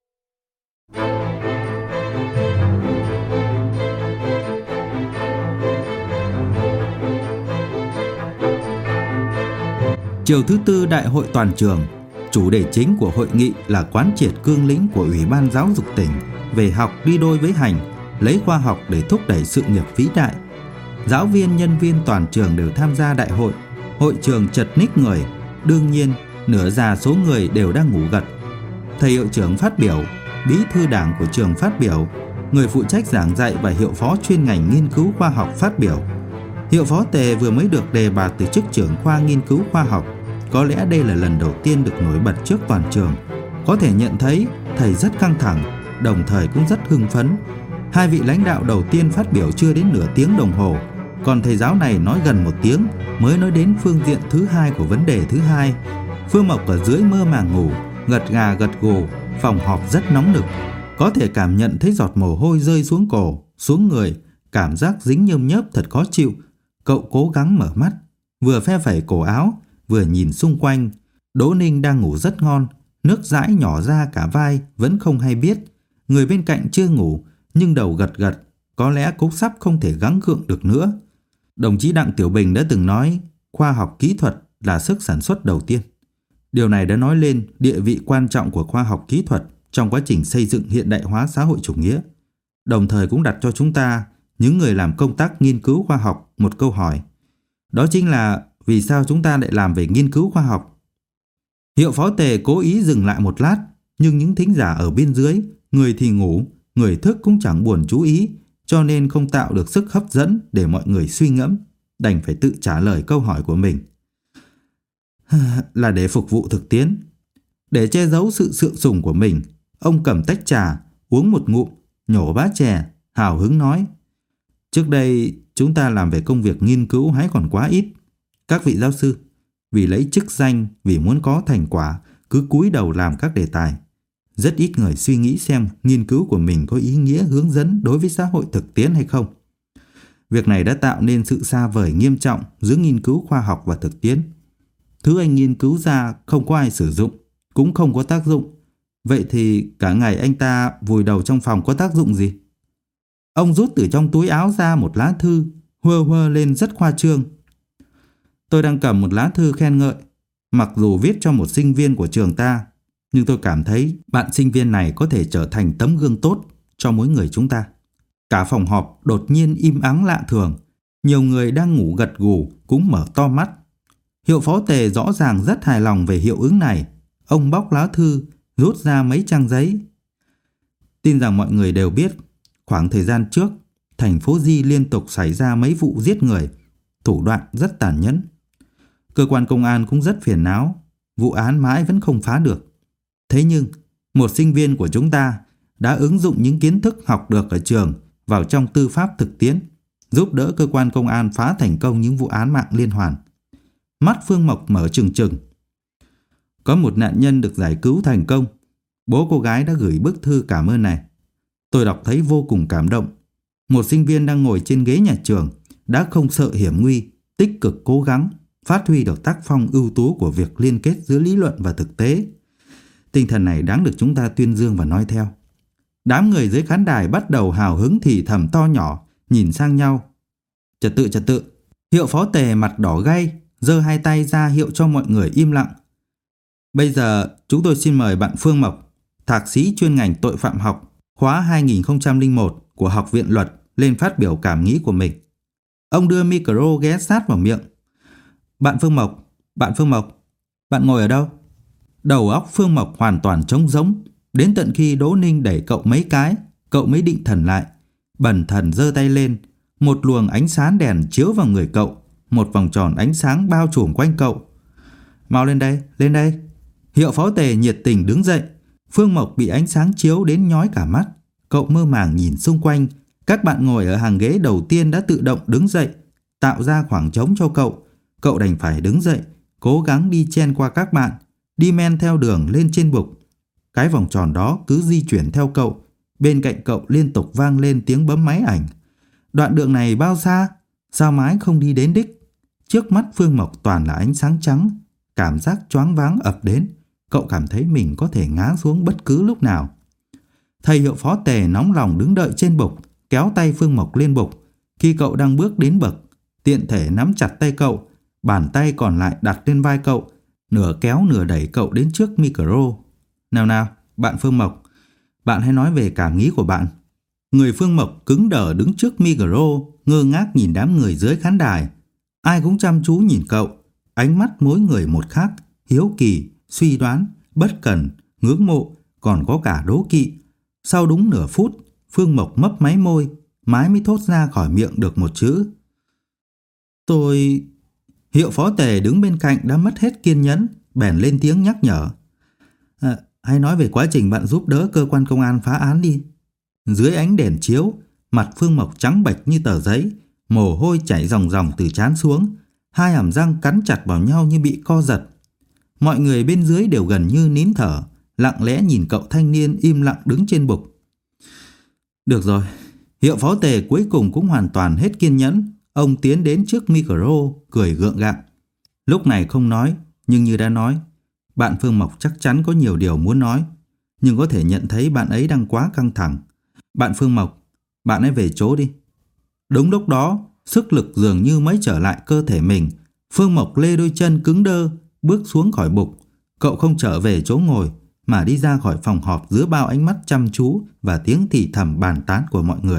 Chiều thứ Tư Đại hội toàn trường, chủ đề chính của hội nghị là quán triệt cương lĩnh của Ủy ban Giáo dục tỉnh về học đi đôi với hành, lấy khoa học để thúc đẩy sự nghiệp vĩ đại. Giáo viên, nhân viên toàn trường đều tham gia đại hội. Hội trường chật ních người, đương nhiên nửa già số người đều đang ngủ gật. Thầy hiệu trưởng phát biểu, bí thư đảng của trường phát biểu, người phụ trách giảng dạy và hiệu phó chuyên ngành nghiên cứu khoa học phát biểu. Hiệu phó Tề vừa mới được đề bạt từ chức trưởng khoa nghiên cứu khoa học. Có lẽ đây là lần đầu tiên được nổi bật trước toàn trường. Có thể nhận thấy thầy rất căng thẳng, đồng thời cũng rất hưng phấn. Hai vị lãnh đạo đầu tiên phát biểu chưa đến nửa tiếng đồng hồ, còn thầy giáo này nói gần 1 tiếng mới nói đến phương diện thứ hai của vấn đề thứ hai. Phương Mộc ở dưới mơ màng ngủ, gật gà gật gù, phòng họp rất nóng nực. Có thể cảm nhận thấy giọt mồ hôi rơi xuống cổ, xuống người, cảm giác dính nhơm nhớp thật khó chịu. Cậu cố gắng mở mắt, vừa phe phẩy cổ áo, vừa nhìn xung quanh. Đỗ Ninh đang ngủ rất ngon, nước dãi nhỏ ra cả vai vẫn không hay biết. Người bên cạnh chưa ngủ nhưng đầu gật gật, có lẽ cũng sắp không thể gắng gượng được nữa. Đồng chí Đặng Tiểu Bình đã từng nói khoa học kỹ thuật là sức sản xuất đầu tiên. Điều này đã nói lên địa vị quan trọng của khoa học kỹ thuật trong quá trình xây dựng hiện đại hóa xã hội chủ nghĩa. Đồng thời cũng đặt cho chúng ta, những người làm công tác nghiên cứu khoa học, một câu hỏi. Đó chính là vì sao chúng ta lại làm về nghiên cứu khoa học? Hiệu phó Tề cố ý dừng lại một lát, nhưng những thính giả ở bên dưới, người thì ngủ, người thức cũng chẳng buồn chú ý, cho nên không tạo được sức hấp dẫn để mọi người suy ngẫm, đành phải tự trả lời câu hỏi của mình. Là để phục vụ thực tiễn. Để che giấu sự sượng sùng của mình, ông cầm tách trà, uống một ngụm, nhổ bát chè, hào hứng nói. Trước đây chúng ta làm về công việc nghiên cứu hãy còn quá ít. Các vị giáo sư, vì lấy chức danh, vì muốn có thành quả, cứ cúi đầu làm các đề tài. Rất ít người suy nghĩ xem nghiên cứu của mình có ý nghĩa hướng dẫn đối với xã hội thực tiễn hay không. Việc này đã tạo nên sự xa vời nghiêm trọng giữa nghiên cứu khoa học và thực tiễn. Thứ anh nghiên cứu ra không có ai sử dụng, cũng không có tác dụng. Vậy thì cả ngày anh ta vùi đầu trong phòng có tác dụng gì? Ông rút từ trong túi áo ra một lá thư, huơ huơ lên rất khoa trương. Tôi đang cầm một lá thư khen ngợi, mặc dù viết cho một sinh viên của trường ta, nhưng tôi cảm thấy bạn sinh viên này có thể trở thành tấm gương tốt cho mỗi người chúng ta. Cả phòng họp đột nhiên im ắng lạ thường, nhiều người đang ngủ gật gù cũng mở to mắt. Hiệu phó Tề rõ ràng rất hài lòng về hiệu ứng này. Ông bóc lá thư, rút ra mấy trang giấy. Tin rằng mọi người đều biết, khoảng thời gian trước, thành phố Di liên tục xảy ra mấy vụ giết người, thủ đoạn rất tàn nhẫn. Cơ quan công an cũng rất phiền não, vụ án mãi vẫn không phá được. Thế nhưng, một sinh viên của chúng ta đã ứng dụng những kiến thức học được ở trường vào trong tư pháp thực tiễn, giúp đỡ cơ quan công an phá thành công những vụ án mạng liên hoàn. Mắt Phương Mộc mở trừng trừng. Có một nạn nhân được giải cứu thành công. Bố cô gái đã gửi bức thư cảm ơn này. Tôi đọc thấy vô cùng cảm động. Một sinh viên đang ngồi trên ghế nhà trường đã không sợ hiểm nguy, tích cực cố gắng, phát huy được tác phong ưu tú của việc liên kết giữa lý luận và thực tế. Tinh thần này đáng được chúng ta tuyên dương và nói theo. Đám người dưới khán đài bắt đầu hào hứng thì thầm to nhỏ, nhìn sang nhau. Trật tự. Hiệu phó Tề mặt đỏ gay, giơ hai tay ra hiệu cho mọi người im lặng. Bây giờ chúng tôi xin mời bạn Phương Mộc, thạc sĩ chuyên ngành tội phạm học, khóa 2001 của Học viện Luật lên phát biểu cảm nghĩ của mình. Ông đưa micro ghé sát vào miệng. Bạn Phương Mộc, bạn ngồi ở đâu? Đầu óc Phương Mộc hoàn toàn trống rỗng, đến tận khi Đỗ Ninh đẩy cậu mấy cái, cậu mới định thần lại. Bần thần giơ tay lên, một luồng ánh sáng đèn chiếu vào người cậu, một vòng tròn ánh sáng bao trùm quanh cậu. Mau lên đây. Hiệu phó Tề nhiệt tình đứng dậy. Phương Mộc bị ánh sáng chiếu đến nhói cả mắt. Cậu mơ màng nhìn xung quanh. Các bạn ngồi ở hàng ghế đầu tiên đã tự động đứng dậy, tạo ra khoảng trống cho cậu. Cậu đành phải đứng dậy, cố gắng đi chen qua các bạn, đi men theo đường lên trên bục. Cái vòng tròn đó cứ di chuyển theo cậu. Bên cạnh cậu liên tục vang lên tiếng bấm máy ảnh. Đoạn đường này bao xa? Sao mãi không đi đến đích? Trước mắt Phương Mộc toàn là ánh sáng trắng. Cảm giác choáng váng ập đến. Cậu cảm thấy mình có thể ngã xuống bất cứ lúc nào. Thầy hiệu phó Tề nóng lòng đứng đợi trên bục, kéo tay Phương Mộc lên bục. Khi cậu đang bước đến bậc, tiện thể nắm chặt tay cậu, bàn tay còn lại đặt lên vai cậu, nửa kéo nửa đẩy cậu đến trước micro. Nào, bạn Phương Mộc, bạn hãy nói về cảm nghĩ của bạn. Người Phương Mộc cứng đờ đứng trước micro, ngơ ngác nhìn đám người dưới khán đài. Ai cũng chăm chú nhìn cậu, ánh mắt mỗi người một khác, hiếu kỳ, suy đoán, bất cần, ngưỡng mộ, còn có cả đố kỵ. Sau đúng nửa phút, Phương Mộc mấp máy môi, mãi mới thốt ra khỏi miệng được một chữ. Tôi... Hiệu phó Tề đứng bên cạnh đã mất hết kiên nhẫn, bèn lên tiếng nhắc nhở. Hãy nói về quá trình bạn giúp đỡ cơ quan công an phá án đi. Dưới ánh đèn chiếu, mặt Phương Mộc trắng bệch như tờ giấy, mồ hôi chảy ròng ròng từ trán xuống, hai hàm răng cắn chặt vào nhau như bị co giật. Mọi người bên dưới đều gần như nín thở, lặng lẽ nhìn cậu thanh niên im lặng đứng trên bục. Được rồi, hiệu phó Tề cuối cùng cũng hoàn toàn hết kiên nhẫn. Ông tiến đến trước micro, cười gượng gạo. Lúc này không nói, nhưng như đã nói, bạn Phương Mộc chắc chắn có nhiều điều muốn nói, nhưng có thể nhận thấy bạn ấy đang quá căng thẳng. Bạn Phương Mộc, bạn hãy về chỗ đi. Đúng lúc đó, sức lực dường như mới trở lại cơ thể mình. Phương Mộc lê đôi chân cứng đơ, bước xuống khỏi bục. Cậu không trở về chỗ ngồi, mà đi ra khỏi phòng họp giữa bao ánh mắt chăm chú và tiếng thì thầm bàn tán của mọi người.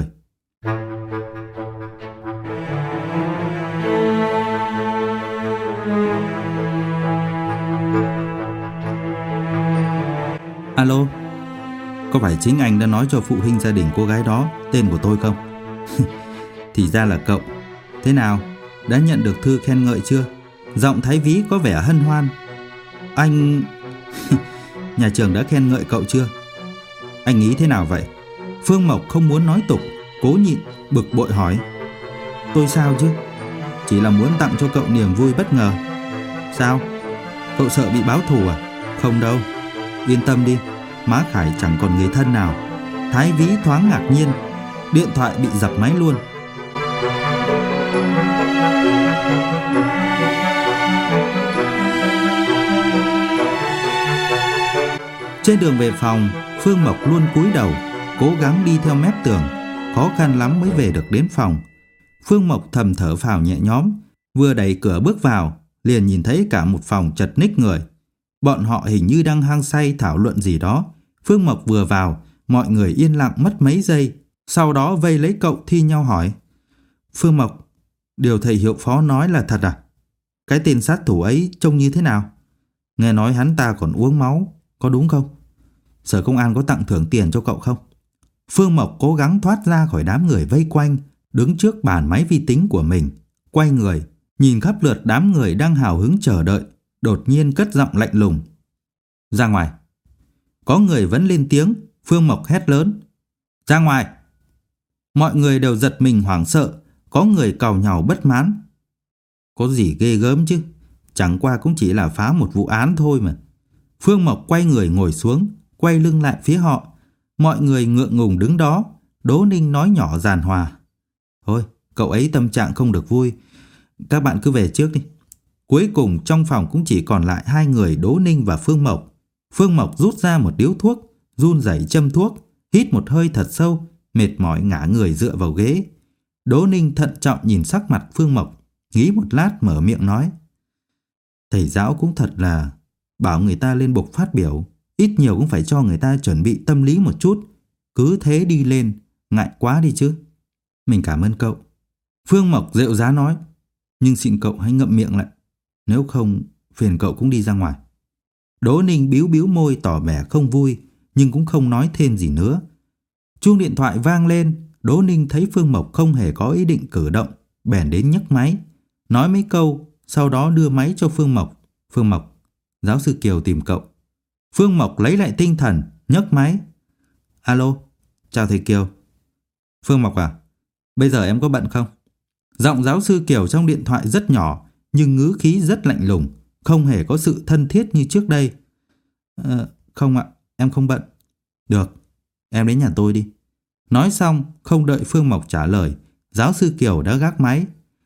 Alo, có phải chính anh đã nói cho phụ huynh gia đình cô gái đó tên của tôi không? Thì ra là cậu. Thế nào, đã nhận được thư khen ngợi chưa? Giọng Thái Vĩ có vẻ hân hoan. Anh... Nhà trường đã khen ngợi cậu chưa? Anh nghĩ thế nào vậy? Phương Mộc không muốn nói tục, cố nhịn, bực bội hỏi. Tôi sao chứ? Chỉ là muốn tặng cho cậu niềm vui bất ngờ. Sao? Cậu sợ bị báo thù à? Không đâu. Yên tâm đi, má Khải chẳng còn người thân nào. Thái Vĩ thoáng ngạc nhiên. Điện thoại bị dập máy luôn. Trên đường về phòng, Phương Mộc luôn cúi đầu, cố gắng đi theo mép tường, khó khăn lắm mới về được đến phòng. Phương Mộc thầm thở phào nhẹ nhõm, vừa đẩy cửa bước vào, liền nhìn thấy cả một phòng chật ních người. Bọn họ hình như đang hăng say thảo luận gì đó. Phương Mộc vừa vào, mọi người yên lặng mất mấy giây, sau đó vây lấy cậu thi nhau hỏi. Phương Mộc, điều thầy hiệu phó nói là thật à? Cái tên sát thủ ấy trông như thế nào? Nghe nói hắn ta còn uống máu, có đúng không? Sở công an có tặng thưởng tiền cho cậu không? Phương Mộc cố gắng thoát ra khỏi đám người vây quanh, đứng trước bàn máy vi tính của mình, quay người, nhìn khắp lượt đám người đang hào hứng chờ đợi, đột nhiên cất giọng lạnh lùng. Ra ngoài. Có người vẫn lên tiếng, Phương Mộc hét lớn. Ra ngoài. Mọi người đều giật mình hoảng sợ, có người càu nhàu bất mãn. Có gì ghê gớm chứ? Chẳng qua cũng chỉ là phá một vụ án thôi mà. Phương Mộc quay người ngồi xuống, quay lưng lại phía họ. Mọi người ngượng ngùng đứng đó. Đỗ Ninh nói nhỏ giàn hòa: Thôi, cậu ấy tâm trạng không được vui, các bạn cứ về trước đi. Cuối cùng trong phòng cũng chỉ còn lại hai người Đỗ Ninh và Phương Mộc. Phương Mộc rút ra một điếu thuốc, run rẩy châm thuốc, hít một hơi thật sâu, mệt mỏi ngả người dựa vào ghế. Đỗ Ninh thận trọng nhìn sắc mặt Phương Mộc, nghĩ một lát mở miệng nói: Thầy giáo cũng thật là bảo người ta lên bục phát biểu, ít nhiều cũng phải cho người ta chuẩn bị tâm lý một chút. Cứ thế đi lên, ngại quá đi chứ. Mình cảm ơn cậu. Phương Mộc dịu giá nói, nhưng xin cậu hãy ngậm miệng lại, nếu không phiền cậu cũng đi ra ngoài. Đỗ Ninh bĩu bĩu môi tỏ vẻ không vui, nhưng cũng không nói thêm gì nữa. Chuông điện thoại vang lên. Đỗ Ninh thấy Phương Mộc không hề có ý định cử động, bèn đến nhấc máy, nói mấy câu, sau đó đưa máy cho Phương Mộc. Phương Mộc, giáo sư Kiều tìm cậu. Phương Mộc lấy lại tinh thần, nhấc máy. Alo, chào thầy Kiều. Phương Mộc à, bây giờ em có bận không? Giọng giáo sư Kiều trong điện thoại rất nhỏ, nhưng ngữ khí rất lạnh lùng, không hề có sự thân thiết như trước đây. Không ạ, em không bận. Được, em đến nhà tôi đi. Nói xong, không đợi Phương Mộc trả lời, giáo sư Kiều đã gác máy.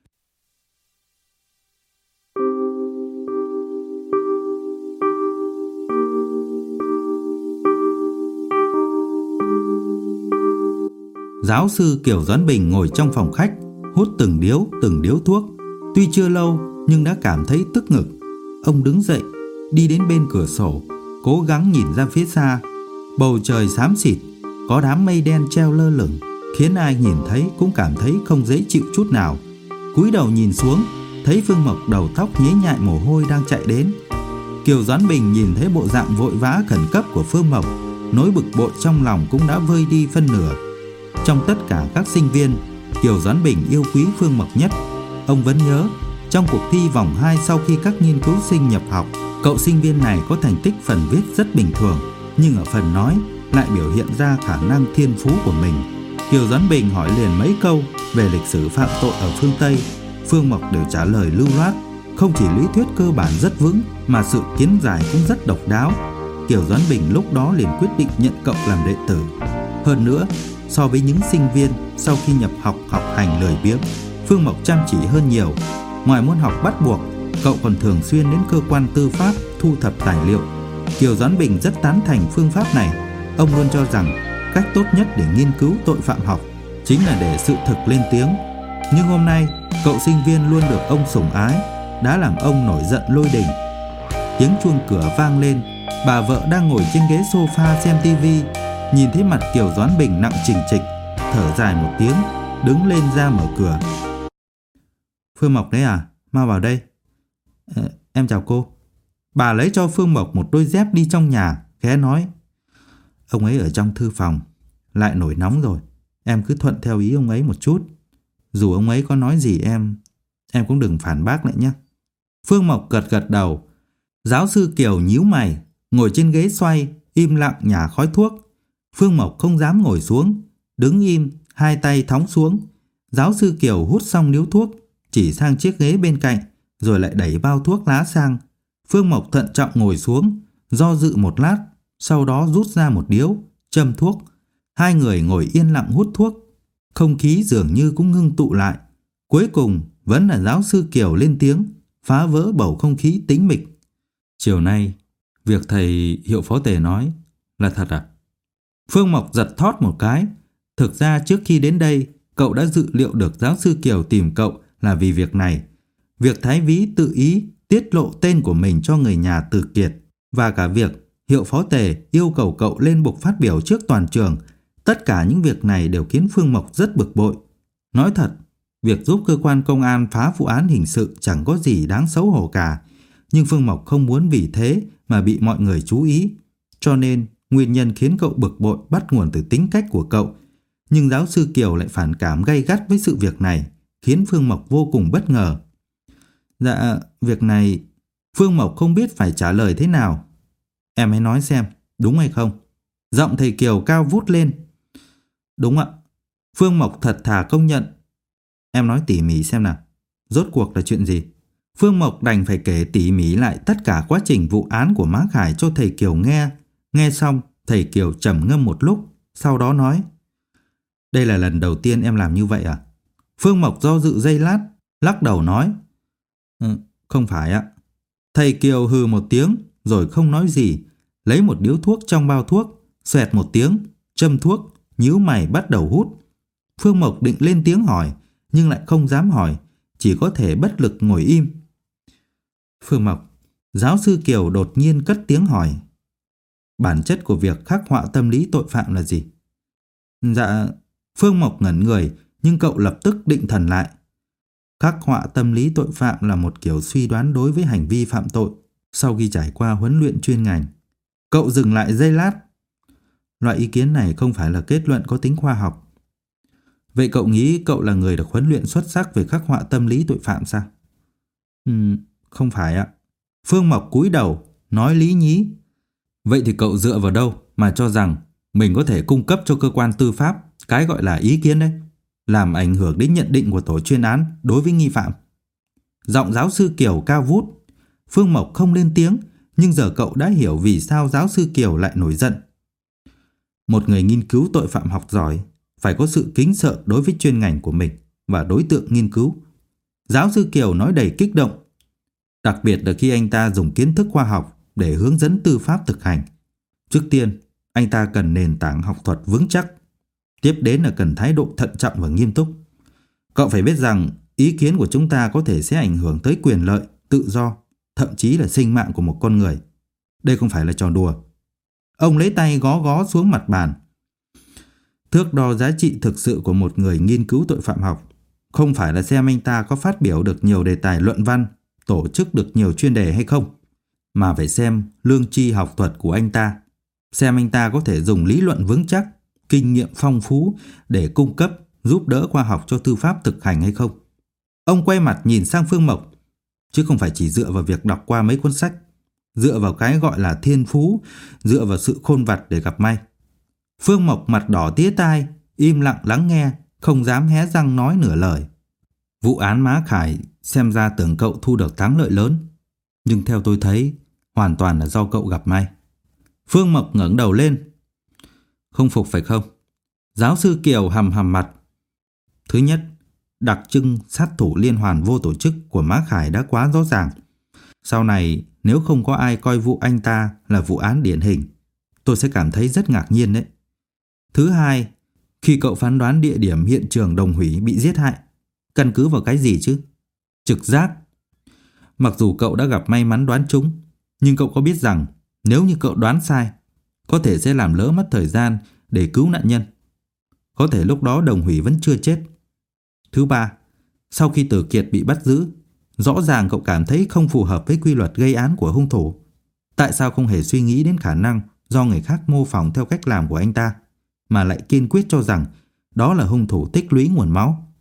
Giáo sư Kiều Doãn Bình ngồi trong phòng khách, hút từng điếu thuốc. Tuy chưa lâu nhưng đã cảm thấy tức ngực. Ông đứng dậy, đi đến bên cửa sổ, cố gắng nhìn ra phía xa. Bầu trời xám xịt, có đám mây đen treo lơ lửng, khiến ai nhìn thấy cũng cảm thấy không dễ chịu chút nào. Cúi đầu nhìn xuống, thấy Phương Mộc đầu tóc nhễ nhại mồ hôi đang chạy đến. Kiều Doãn Bình nhìn thấy bộ dạng vội vã khẩn cấp của Phương Mộc, nỗi bực bội trong lòng cũng đã vơi đi phân nửa. Trong tất cả các sinh viên, Kiều Doãn Bình yêu quý Phương Mộc nhất. Ông vẫn nhớ, trong cuộc thi vòng 2 sau khi các nghiên cứu sinh nhập học, cậu sinh viên này có thành tích phần viết rất bình thường, nhưng ở phần nói lại biểu hiện ra khả năng thiên phú của mình. Kiều Doãn Bình hỏi liền mấy câu về lịch sử phạm tội ở phương Tây. Phương Mộc đều trả lời lưu loát, không chỉ lý thuyết cơ bản rất vững mà sự kiến giải cũng rất độc đáo. Kiều Doãn Bình lúc đó liền quyết định nhận cậu làm đệ tử. Hơn nữa, so với những sinh viên sau khi nhập học hành lười biếng, Phương Mộc chăm chỉ hơn nhiều. Ngoài môn học bắt buộc, cậu còn thường xuyên đến cơ quan tư pháp thu thập tài liệu. Kiều Doãn Bình rất tán thành phương pháp này. Ông luôn cho rằng cách tốt nhất để nghiên cứu tội phạm học chính là để sự thực lên tiếng. Nhưng hôm nay, cậu sinh viên luôn được ông sủng ái đã làm ông nổi giận lôi đình. Tiếng chuông cửa vang lên. Bà vợ đang ngồi trên ghế sofa xem tivi, nhìn thấy mặt Kiều Doãn Bình nặng trịch trịch, thở dài một tiếng, đứng lên ra mở cửa. Phương Mộc đấy à, mau vào đây. Em chào cô. Bà lấy cho Phương Mộc một đôi dép đi trong nhà, khẽ nói: Ông ấy ở trong thư phòng, lại nổi nóng rồi. Em cứ thuận theo ý ông ấy một chút. Dù ông ấy có nói gì em cũng đừng phản bác lại nhé. Phương Mộc gật gật đầu. Giáo sư Kiều nhíu mày, ngồi trên ghế xoay, im lặng nhả khói thuốc. Phương Mộc không dám ngồi xuống, đứng im, hai tay thõng xuống. Giáo sư Kiều hút xong điếu thuốc, chỉ sang chiếc ghế bên cạnh, rồi lại đẩy bao thuốc lá sang. Phương Mộc thận trọng ngồi xuống, do dự một lát, sau đó rút ra một điếu, châm thuốc. Hai người ngồi yên lặng hút thuốc. Không khí dường như cũng ngưng tụ lại. Cuối cùng vẫn là giáo sư Kiều lên tiếng, phá vỡ bầu không khí tĩnh mịch. Chiều nay, việc thầy Hiệu Phó Tề nói là thật à? Phương Mộc giật thót một cái. Thực ra trước khi đến đây, cậu đã dự liệu được giáo sư Kiều tìm cậu là vì việc này. Việc Thái Vĩ tự ý tiết lộ tên của mình cho người nhà Từ Kiệt, và cả việc Hiệu Phó Tề yêu cầu cậu lên bục phát biểu trước toàn trường. Tất cả những việc này đều khiến Phương Mộc rất bực bội. Nói thật, việc giúp cơ quan công an phá vụ án hình sự chẳng có gì đáng xấu hổ cả. Nhưng Phương Mộc không muốn vì thế mà bị mọi người chú ý. Cho nên, nguyên nhân khiến cậu bực bội bắt nguồn từ tính cách của cậu. Nhưng giáo sư Kiều lại phản cảm gay gắt với sự việc này, khiến Phương Mộc vô cùng bất ngờ. Dạ, việc này Phương Mộc không biết phải trả lời thế nào. Em hãy nói xem, đúng hay không? Giọng thầy Kiều cao vút lên. Đúng ạ. Phương Mộc thật thà công nhận. Em nói tỉ mỉ xem nào, rốt cuộc là chuyện gì? Phương Mộc đành phải kể tỉ mỉ lại tất cả quá trình vụ án của Mã Khải cho thầy Kiều nghe. Nghe xong, thầy Kiều trầm ngâm một lúc, sau đó nói: Đây là lần đầu tiên em làm như vậy à? Phương Mộc do dự giây lát, lắc đầu nói: Không phải ạ. Thầy Kiều hừ một tiếng, rồi không nói gì, lấy một điếu thuốc trong bao thuốc, xoẹt một tiếng, châm thuốc, nhíu mày bắt đầu hút. Phương Mộc định lên tiếng hỏi, nhưng lại không dám hỏi, chỉ có thể bất lực ngồi im. Phương Mộc, giáo sư Kiều đột nhiên cất tiếng hỏi: Bản chất của việc khắc họa tâm lý tội phạm là gì? Dạ, Phương Mộc ngẩn người, nhưng cậu lập tức định thần lại. Khắc họa tâm lý tội phạm là một kiểu suy đoán đối với hành vi phạm tội sau khi trải qua huấn luyện chuyên ngành. Cậu dừng lại giây lát. Loại ý kiến này không phải là kết luận có tính khoa học. Vậy cậu nghĩ cậu là người được huấn luyện xuất sắc về khắc họa tâm lý tội phạm sao? Không phải ạ. Phương Mộc cúi đầu, nói lý nhí. Vậy thì cậu dựa vào đâu mà cho rằng mình có thể cung cấp cho cơ quan tư pháp cái gọi là ý kiến đấy, làm ảnh hưởng đến nhận định của tổ chuyên án đối với nghi phạm? Giọng giáo sư Kiều cao vút. Phương Mộc không lên tiếng, nhưng giờ cậu đã hiểu vì sao giáo sư Kiều lại nổi giận. Một người nghiên cứu tội phạm học giỏi phải có sự kính sợ đối với chuyên ngành của mình và đối tượng nghiên cứu. Giáo sư Kiều nói đầy kích động, đặc biệt là khi anh ta dùng kiến thức khoa học để hướng dẫn tư pháp thực hành. Trước tiên, anh ta cần nền tảng học thuật vững chắc. Tiếp đến là cần thái độ thận trọng và nghiêm túc. Cậu phải biết rằng ý kiến của chúng ta có thể sẽ ảnh hưởng tới quyền lợi, tự do, thậm chí là sinh mạng của một con người. Đây không phải là trò đùa. Ông lấy tay gõ gõ xuống mặt bàn. Thước đo giá trị thực sự của một người nghiên cứu tội phạm học không phải là xem anh ta có phát biểu được nhiều đề tài luận văn, tổ chức được nhiều chuyên đề hay không, mà phải xem lương tri học thuật của anh ta, xem anh ta có thể dùng lý luận vững chắc, kinh nghiệm phong phú để cung cấp, giúp đỡ khoa học cho tư pháp thực hành hay không. Ông quay mặt nhìn sang Phương Mộc, chứ không phải chỉ dựa vào việc đọc qua mấy cuốn sách, dựa vào cái gọi là thiên phú, dựa vào sự khôn vặt để gặp may. Phương Mộc mặt đỏ tía tai, im lặng lắng nghe, không dám hé răng nói nửa lời. Vụ án Mã Khải xem ra tưởng cậu thu được thắng lợi lớn, nhưng theo tôi thấy hoàn toàn là do cậu gặp may. Phương Mộc ngẩng đầu lên. Không phục phải không? Giáo sư Kiều hầm hầm mặt. Thứ nhất, đặc trưng sát thủ liên hoàn vô tổ chức của Mã Khải đã quá rõ ràng. Sau này nếu không có ai coi vụ anh ta là vụ án điển hình, tôi sẽ cảm thấy rất ngạc nhiên đấy. Thứ hai, khi cậu phán đoán địa điểm hiện trường Đồng Hủy bị giết hại, căn cứ vào cái gì chứ? Trực giác. Mặc dù cậu đã gặp may mắn đoán trúng, nhưng cậu có biết rằng nếu như cậu đoán sai, có thể sẽ làm lỡ mất thời gian để cứu nạn nhân. Có thể lúc đó Đồng Hủy vẫn chưa chết. Thứ ba, sau khi Tử Kiệt bị bắt giữ, rõ ràng cậu cảm thấy không phù hợp với quy luật gây án của hung thủ. Tại sao không hề suy nghĩ đến khả năng do người khác mô phỏng theo cách làm của anh ta, mà lại kiên quyết cho rằng đó là hung thủ tích lũy nguồn máu?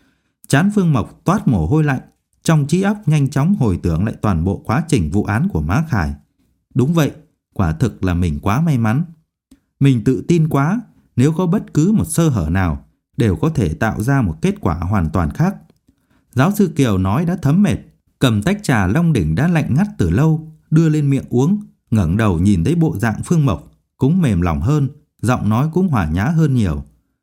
Trán Phương Mộc toát mồ hôi lạnh, trong trí óc nhanh chóng hồi tưởng lại toàn bộ quá trình vụ án của Mã Khải. Đúng vậy, quả thực là mình quá may mắn. Mình tự tin quá, nếu có bất cứ một sơ hở nào đều có thể tạo ra một kết quả hoàn toàn khác. Giáo sư Kiều nói đã thấm mệt, cầm tách trà Long Đỉnh đã lạnh ngắt từ lâu, đưa lên miệng uống, ngẩng đầu nhìn thấy bộ dạng Phương Mộc cũng mềm lòng hơn, giọng nói cũng hòa nhã hơn nhiều.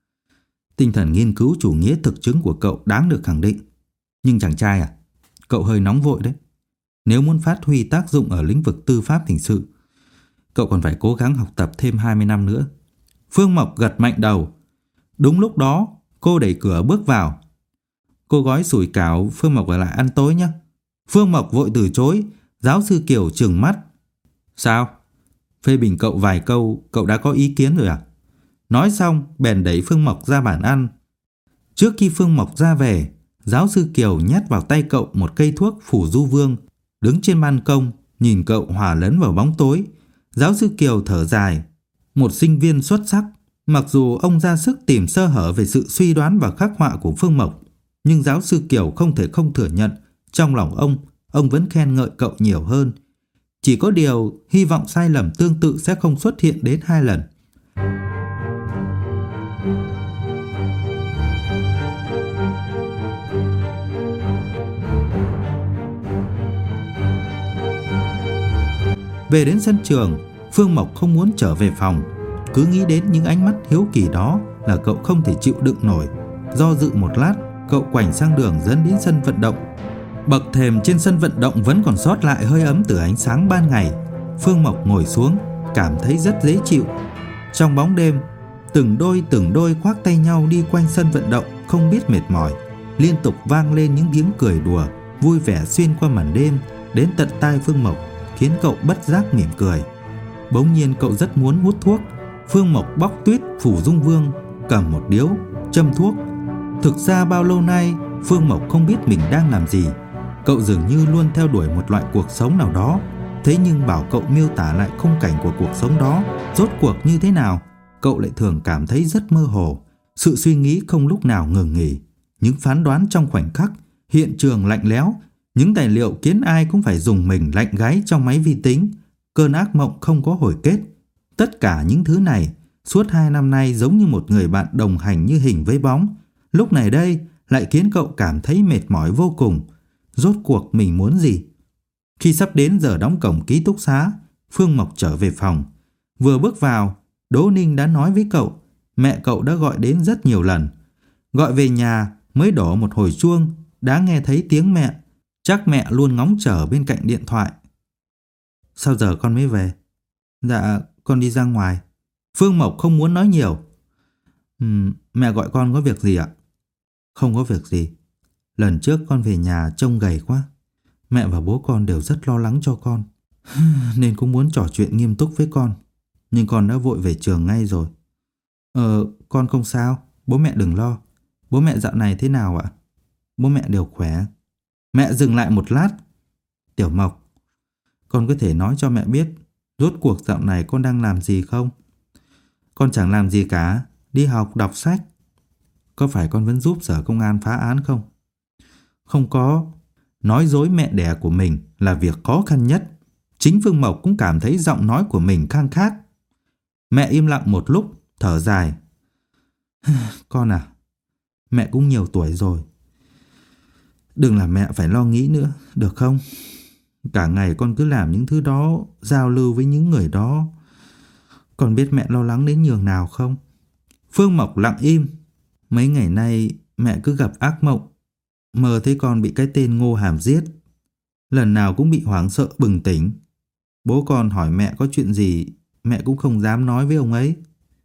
Tinh thần nghiên cứu chủ nghĩa thực chứng của cậu đáng được khẳng định. Nhưng chàng trai à, cậu hơi nóng vội đấy. Nếu muốn phát huy tác dụng ở lĩnh vực tư pháp hình sự, cậu còn phải cố gắng học tập thêm 20 năm nữa. Phương Mộc gật mạnh đầu. Đúng lúc đó, cô đẩy cửa bước vào. Cô gói sủi cảo Phương Mộc ở lại ăn tối nhé. Phương Mộc vội từ chối. Giáo sư Kiều trừng mắt. Sao? Phê bình cậu vài câu, cậu đã có ý kiến rồi à? Nói xong, bèn đẩy Phương Mộc ra bàn ăn. Trước khi Phương Mộc ra về, giáo sư Kiều nhét vào tay cậu một cây thuốc phủ du vương. Đứng trên ban công, nhìn cậu hòa lẫn vào bóng tối. Giáo sư Kiều thở dài. Một sinh viên xuất sắc, mặc dù ông ra sức tìm sơ hở về sự suy đoán và khắc họa của Phương Mộc, nhưng giáo sư Kiều không thể không thừa nhận, trong lòng ông vẫn khen ngợi cậu nhiều hơn. Chỉ có điều, hy vọng sai lầm tương tự sẽ không xuất hiện đến 2 lần. Về đến sân trường, Phương Mộc không muốn trở về phòng. Cứ nghĩ đến những ánh mắt hiếu kỳ đó là cậu không thể chịu đựng nổi. Do dự một lát, cậu quành sang đường dẫn đến sân vận động. Bậc thềm trên sân vận động vẫn còn sót lại hơi ấm từ ánh sáng ban ngày. Phương Mộc ngồi xuống, cảm thấy rất dễ chịu. Trong bóng đêm, từng đôi khoác tay nhau đi quanh sân vận động không biết mệt mỏi. Liên tục vang lên những tiếng cười đùa vui vẻ xuyên qua màn đêm đến tận tai Phương Mộc, khiến cậu bất giác mỉm cười. Bỗng nhiên cậu rất muốn hút thuốc. Phương Mộc bóc tuýt Phủ Dung Vương, cầm một điếu, châm thuốc. Thực ra bao lâu nay Phương Mộc không biết mình đang làm gì. Cậu dường như luôn theo đuổi một loại cuộc sống nào đó. Thế nhưng bảo cậu miêu tả lại khung cảnh của cuộc sống đó rốt cuộc như thế nào, cậu lại thường cảm thấy rất mơ hồ. Sự suy nghĩ không lúc nào ngừng nghỉ. Những phán đoán trong khoảnh khắc, hiện trường lạnh lẽo, những tài liệu khiến ai cũng phải dùng mình lạnh gáy trong máy vi tính, cơn ác mộng không có hồi kết. Tất cả những thứ này suốt 2 năm nay giống như một người bạn đồng hành như hình với bóng. Lúc này đây lại khiến cậu cảm thấy mệt mỏi vô cùng. Rốt cuộc mình muốn gì? Khi sắp đến giờ đóng cổng ký túc xá, Phương Mộc trở về phòng. Vừa bước vào, Đỗ Ninh đã nói với cậu, mẹ cậu đã gọi đến rất nhiều lần. Gọi về nhà mới đổ một hồi chuông, đã nghe thấy tiếng mẹ. Chắc mẹ luôn ngóng chờ bên cạnh điện thoại. Sao giờ con mới về? Dạ, con đi ra ngoài. Phương Mộc không muốn nói nhiều. Mẹ gọi con có việc gì ạ? Không có việc gì. Lần trước con về nhà trông gầy quá. Mẹ và bố con đều rất lo lắng cho con, nên cũng muốn trò chuyện nghiêm túc với con. Nhưng con đã vội về trường ngay rồi. Con không sao, bố mẹ đừng lo. Bố mẹ dạo này thế nào ạ? Bố mẹ đều khỏe. Mẹ dừng lại một lát. Tiểu Mộc, con có thể nói cho mẹ biết rốt cuộc dạo này con đang làm gì không? Con chẳng làm gì cả, đi học đọc sách. Có phải con vẫn giúp sở công an phá án không? Không có. Nói dối mẹ đẻ của mình là việc khó khăn nhất. Chính Phương Mộc cũng cảm thấy giọng nói của mình khang khác. Mẹ im lặng một lúc, thở dài. Con à, mẹ cũng nhiều tuổi rồi. Đừng làm mẹ phải lo nghĩ nữa, được không? Cả ngày con cứ làm những thứ đó, giao lưu với những người đó. Con biết mẹ lo lắng đến nhường nào không? Phương Mộc lặng im. Mấy ngày nay mẹ cứ gặp ác mộng, mơ thấy con bị cái tên Ngô Hàm giết. Lần nào cũng bị hoảng sợ bừng tỉnh. Bố con hỏi mẹ có chuyện gì, mẹ cũng không dám nói với ông ấy.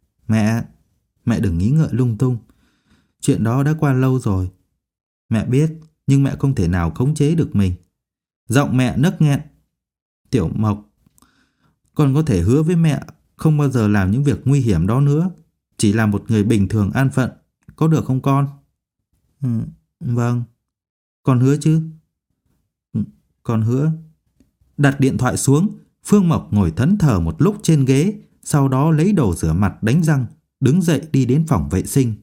Mẹ đừng nghĩ ngợi lung tung. Chuyện đó đã qua lâu rồi. Mẹ biết, nhưng mẹ không thể nào khống chế được mình. Giọng mẹ nấc nghẹn. Tiểu Mộc, con có thể hứa với mẹ không bao giờ làm những việc nguy hiểm đó nữa. Chỉ là một người bình thường an phận, có được không con? Vâng. Con hứa chứ? Con hứa. Đặt điện thoại xuống, Phương Mộc ngồi thẫn thờ một lúc trên ghế, sau đó lấy đồ rửa mặt đánh răng, đứng dậy đi đến phòng vệ sinh.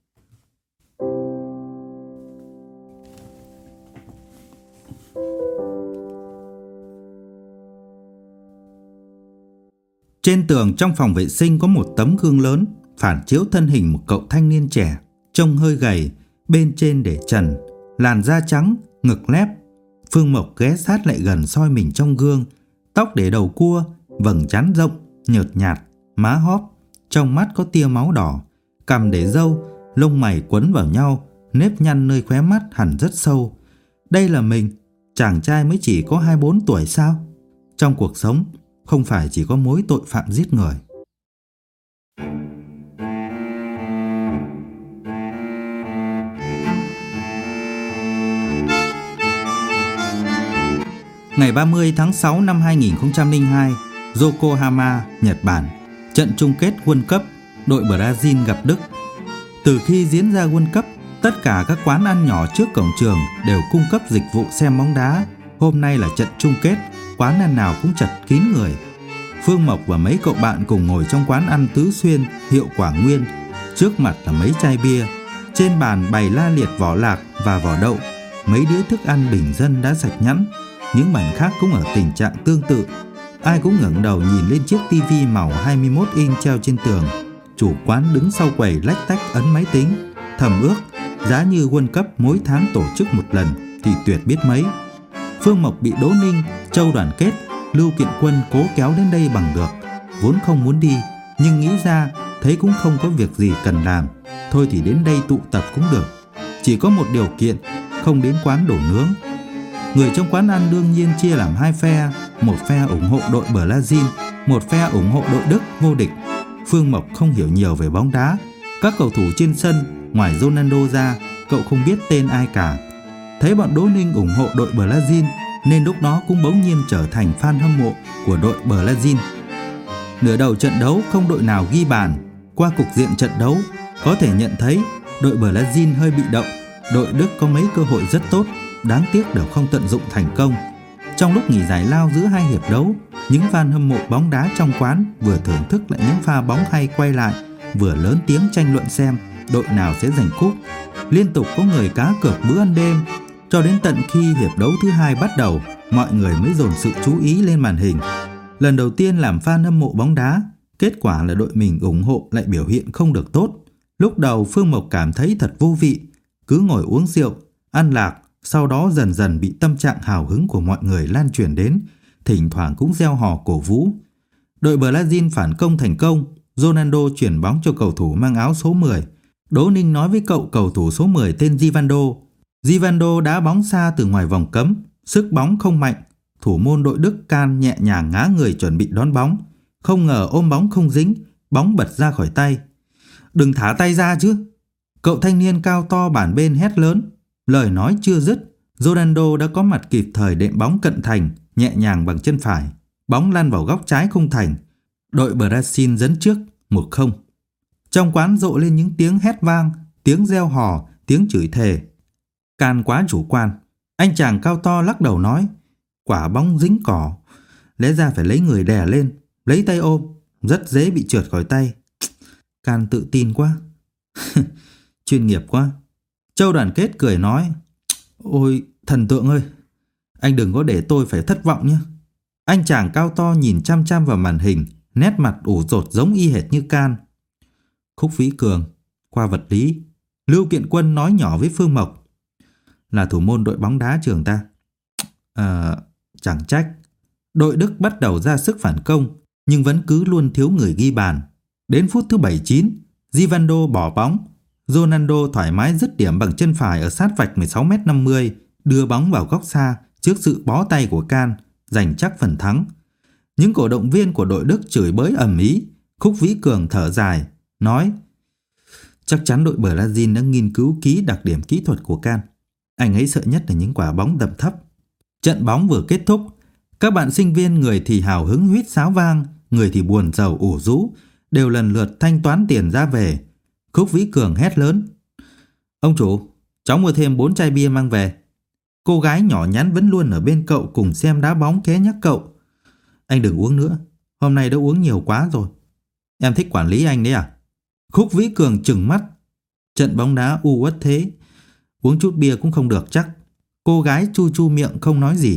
Trên tường trong phòng vệ sinh có một tấm gương lớn, phản chiếu thân hình một cậu thanh niên trẻ, trông hơi gầy, bên trên để trần, làn da trắng, ngực lép. Phương Mộc ghé sát lại gần soi mình trong gương, tóc để đầu cua, vầng trán rộng, nhợt nhạt, má hóp, trong mắt có tia máu đỏ, cằm để râu, lông mày quấn vào nhau, nếp nhăn nơi khóe mắt hẳn rất sâu. Đây là mình, chàng trai mới chỉ có 24 tuổi sao? Trong cuộc sống, không phải chỉ có mối tội phạm giết người. Ngày 30 tháng 6 năm 2002, Yokohama, Nhật Bản, trận chung kết World Cup, đội Brazil gặp Đức. Từ khi diễn ra World Cup, tất cả các quán ăn nhỏ trước cổng trường đều cung cấp dịch vụ xem bóng đá. Hôm nay là trận chung kết, quán ăn nào cũng chật kín người. Phương Mộc và mấy cậu bạn cùng ngồi trong quán ăn Tứ Xuyên, hiệu Quả Nguyên. Trước mặt là mấy chai bia, trên bàn bày la liệt vỏ lạc và vỏ đậu, mấy đĩa thức ăn bình dân đã sạch nhẵn. Những bàn khác cũng ở tình trạng tương tự. Ai cũng ngẩng đầu nhìn lên chiếc tivi màu 21 inch treo trên tường. Chủ quán đứng sau quầy lách tách ấn máy tính, thầm ước giá như World Cup mỗi tháng tổ chức một lần thì tuyệt biết mấy. Phương Mộc bị Đỗ Ninh, Châu Đoàn Kết, Lưu Kiện Quân cố kéo đến đây bằng được. Vốn không muốn đi, nhưng nghĩ ra thấy cũng không có việc gì cần làm, thôi thì đến đây tụ tập cũng được. Chỉ có một điều kiện, không đến quán đồ nướng. Người trong quán ăn đương nhiên chia làm 2 phe, một phe ủng hộ đội Brazil, một phe ủng hộ đội Đức vô địch. Phương Mộc không hiểu nhiều về bóng đá, các cầu thủ trên sân ngoài Ronaldo ra, cậu không biết tên ai cả. Thấy bọn Đỗ Ninh ủng hộ đội Brazil nên lúc đó cũng bỗng nhiên trở thành fan hâm mộ của đội Brazil. Nửa đầu trận đấu không đội nào ghi bàn. Qua cục diện trận đấu có thể nhận thấy đội Brazil hơi bị động, đội Đức có mấy cơ hội rất tốt, đáng tiếc đều không tận dụng thành công. Trong lúc nghỉ giải lao giữa hai hiệp đấu, những fan hâm mộ bóng đá trong quán vừa thưởng thức lại những pha bóng hay quay lại, vừa lớn tiếng tranh luận xem đội nào sẽ giành cúp. Liên tục có người cá cược bữa ăn đêm, cho đến tận khi hiệp đấu thứ 2 bắt đầu, mọi người mới dồn sự chú ý lên màn hình. Lần đầu tiên làm fan hâm mộ bóng đá, kết quả là đội mình ủng hộ lại biểu hiện không được tốt. Lúc đầu Phương Mộc cảm thấy thật vô vị, cứ ngồi uống rượu, ăn lạc, sau đó dần dần bị tâm trạng hào hứng của mọi người lan truyền đến, thỉnh thoảng cũng reo hò cổ vũ. Đội Brazil phản công thành công, Ronaldo chuyển bóng cho cầu thủ mang áo số 10. Đỗ Ninh nói với cậu cầu thủ số 10 tên Givando. Givando đá bóng xa từ ngoài vòng cấm, sức bóng không mạnh. Thủ môn đội Đức Can nhẹ nhàng ngã người chuẩn bị đón bóng, không ngờ ôm bóng không dính, bóng bật ra khỏi tay. "Đừng thả tay ra chứ!" Cậu thanh niên cao to bản bên hét lớn. Lời nói chưa dứt, Ronaldo đã có mặt kịp thời đệm bóng cận thành, nhẹ nhàng bằng chân phải. Bóng lăn vào góc trái khung thành. Đội Brazil dẫn trước 1-0. Trong quán rộ lên những tiếng hét vang, tiếng reo hò, tiếng chửi thề. Can quá chủ quan. Anh chàng cao to lắc đầu nói, quả bóng dính cỏ, lẽ ra phải lấy người đè lên, lấy tay ôm, rất dễ bị trượt khỏi tay. Can tự tin quá. Chuyên nghiệp quá. Châu Đoàn Kết cười nói, ôi thần tượng ơi, anh đừng có để tôi phải thất vọng nhé. Anh chàng cao to nhìn chăm chăm vào màn hình, nét mặt ủ rột giống y hệt như Can. Khúc Vĩ Cường, khoa vật lý. Lưu Kiện Quân nói nhỏ với Phương Mộc, là thủ môn đội bóng đá trường ta. Chẳng trách. Đội Đức bắt đầu ra sức phản công, nhưng vẫn cứ luôn thiếu người ghi bàn. Đến phút thứ 79, Givando bỏ bóng. Ronaldo thoải mái dứt điểm bằng chân phải ở sát vạch 16m50, đưa bóng vào góc xa trước sự bó tay của Can, giành chắc phần thắng. Những cổ động viên của đội Đức chửi bới ầm ĩ. Khúc Vĩ Cường thở dài, nói, chắc chắn đội Brazil đã nghiên cứu kỹ đặc điểm kỹ thuật của Can. Anh ấy sợ nhất là những quả bóng đập thấp. Trận bóng vừa kết thúc, các bạn sinh viên người thì hào hứng huýt sáo vang, người thì buồn rầu ủ rũ, đều lần lượt thanh toán tiền ra về. Khúc Vĩ Cường hét lớn, ông chủ, cháu mua thêm 4 chai bia mang về. Cô gái nhỏ nhắn vẫn luôn ở bên cậu cùng xem đá bóng ké nhắc cậu, anh đừng uống nữa, hôm nay đã uống nhiều quá rồi. Em thích quản lý anh đấy à? Khúc Vĩ Cường trừng mắt, trận bóng đá u uất thế, uống chút bia cũng không được chắc. Cô gái chu chu miệng không nói gì.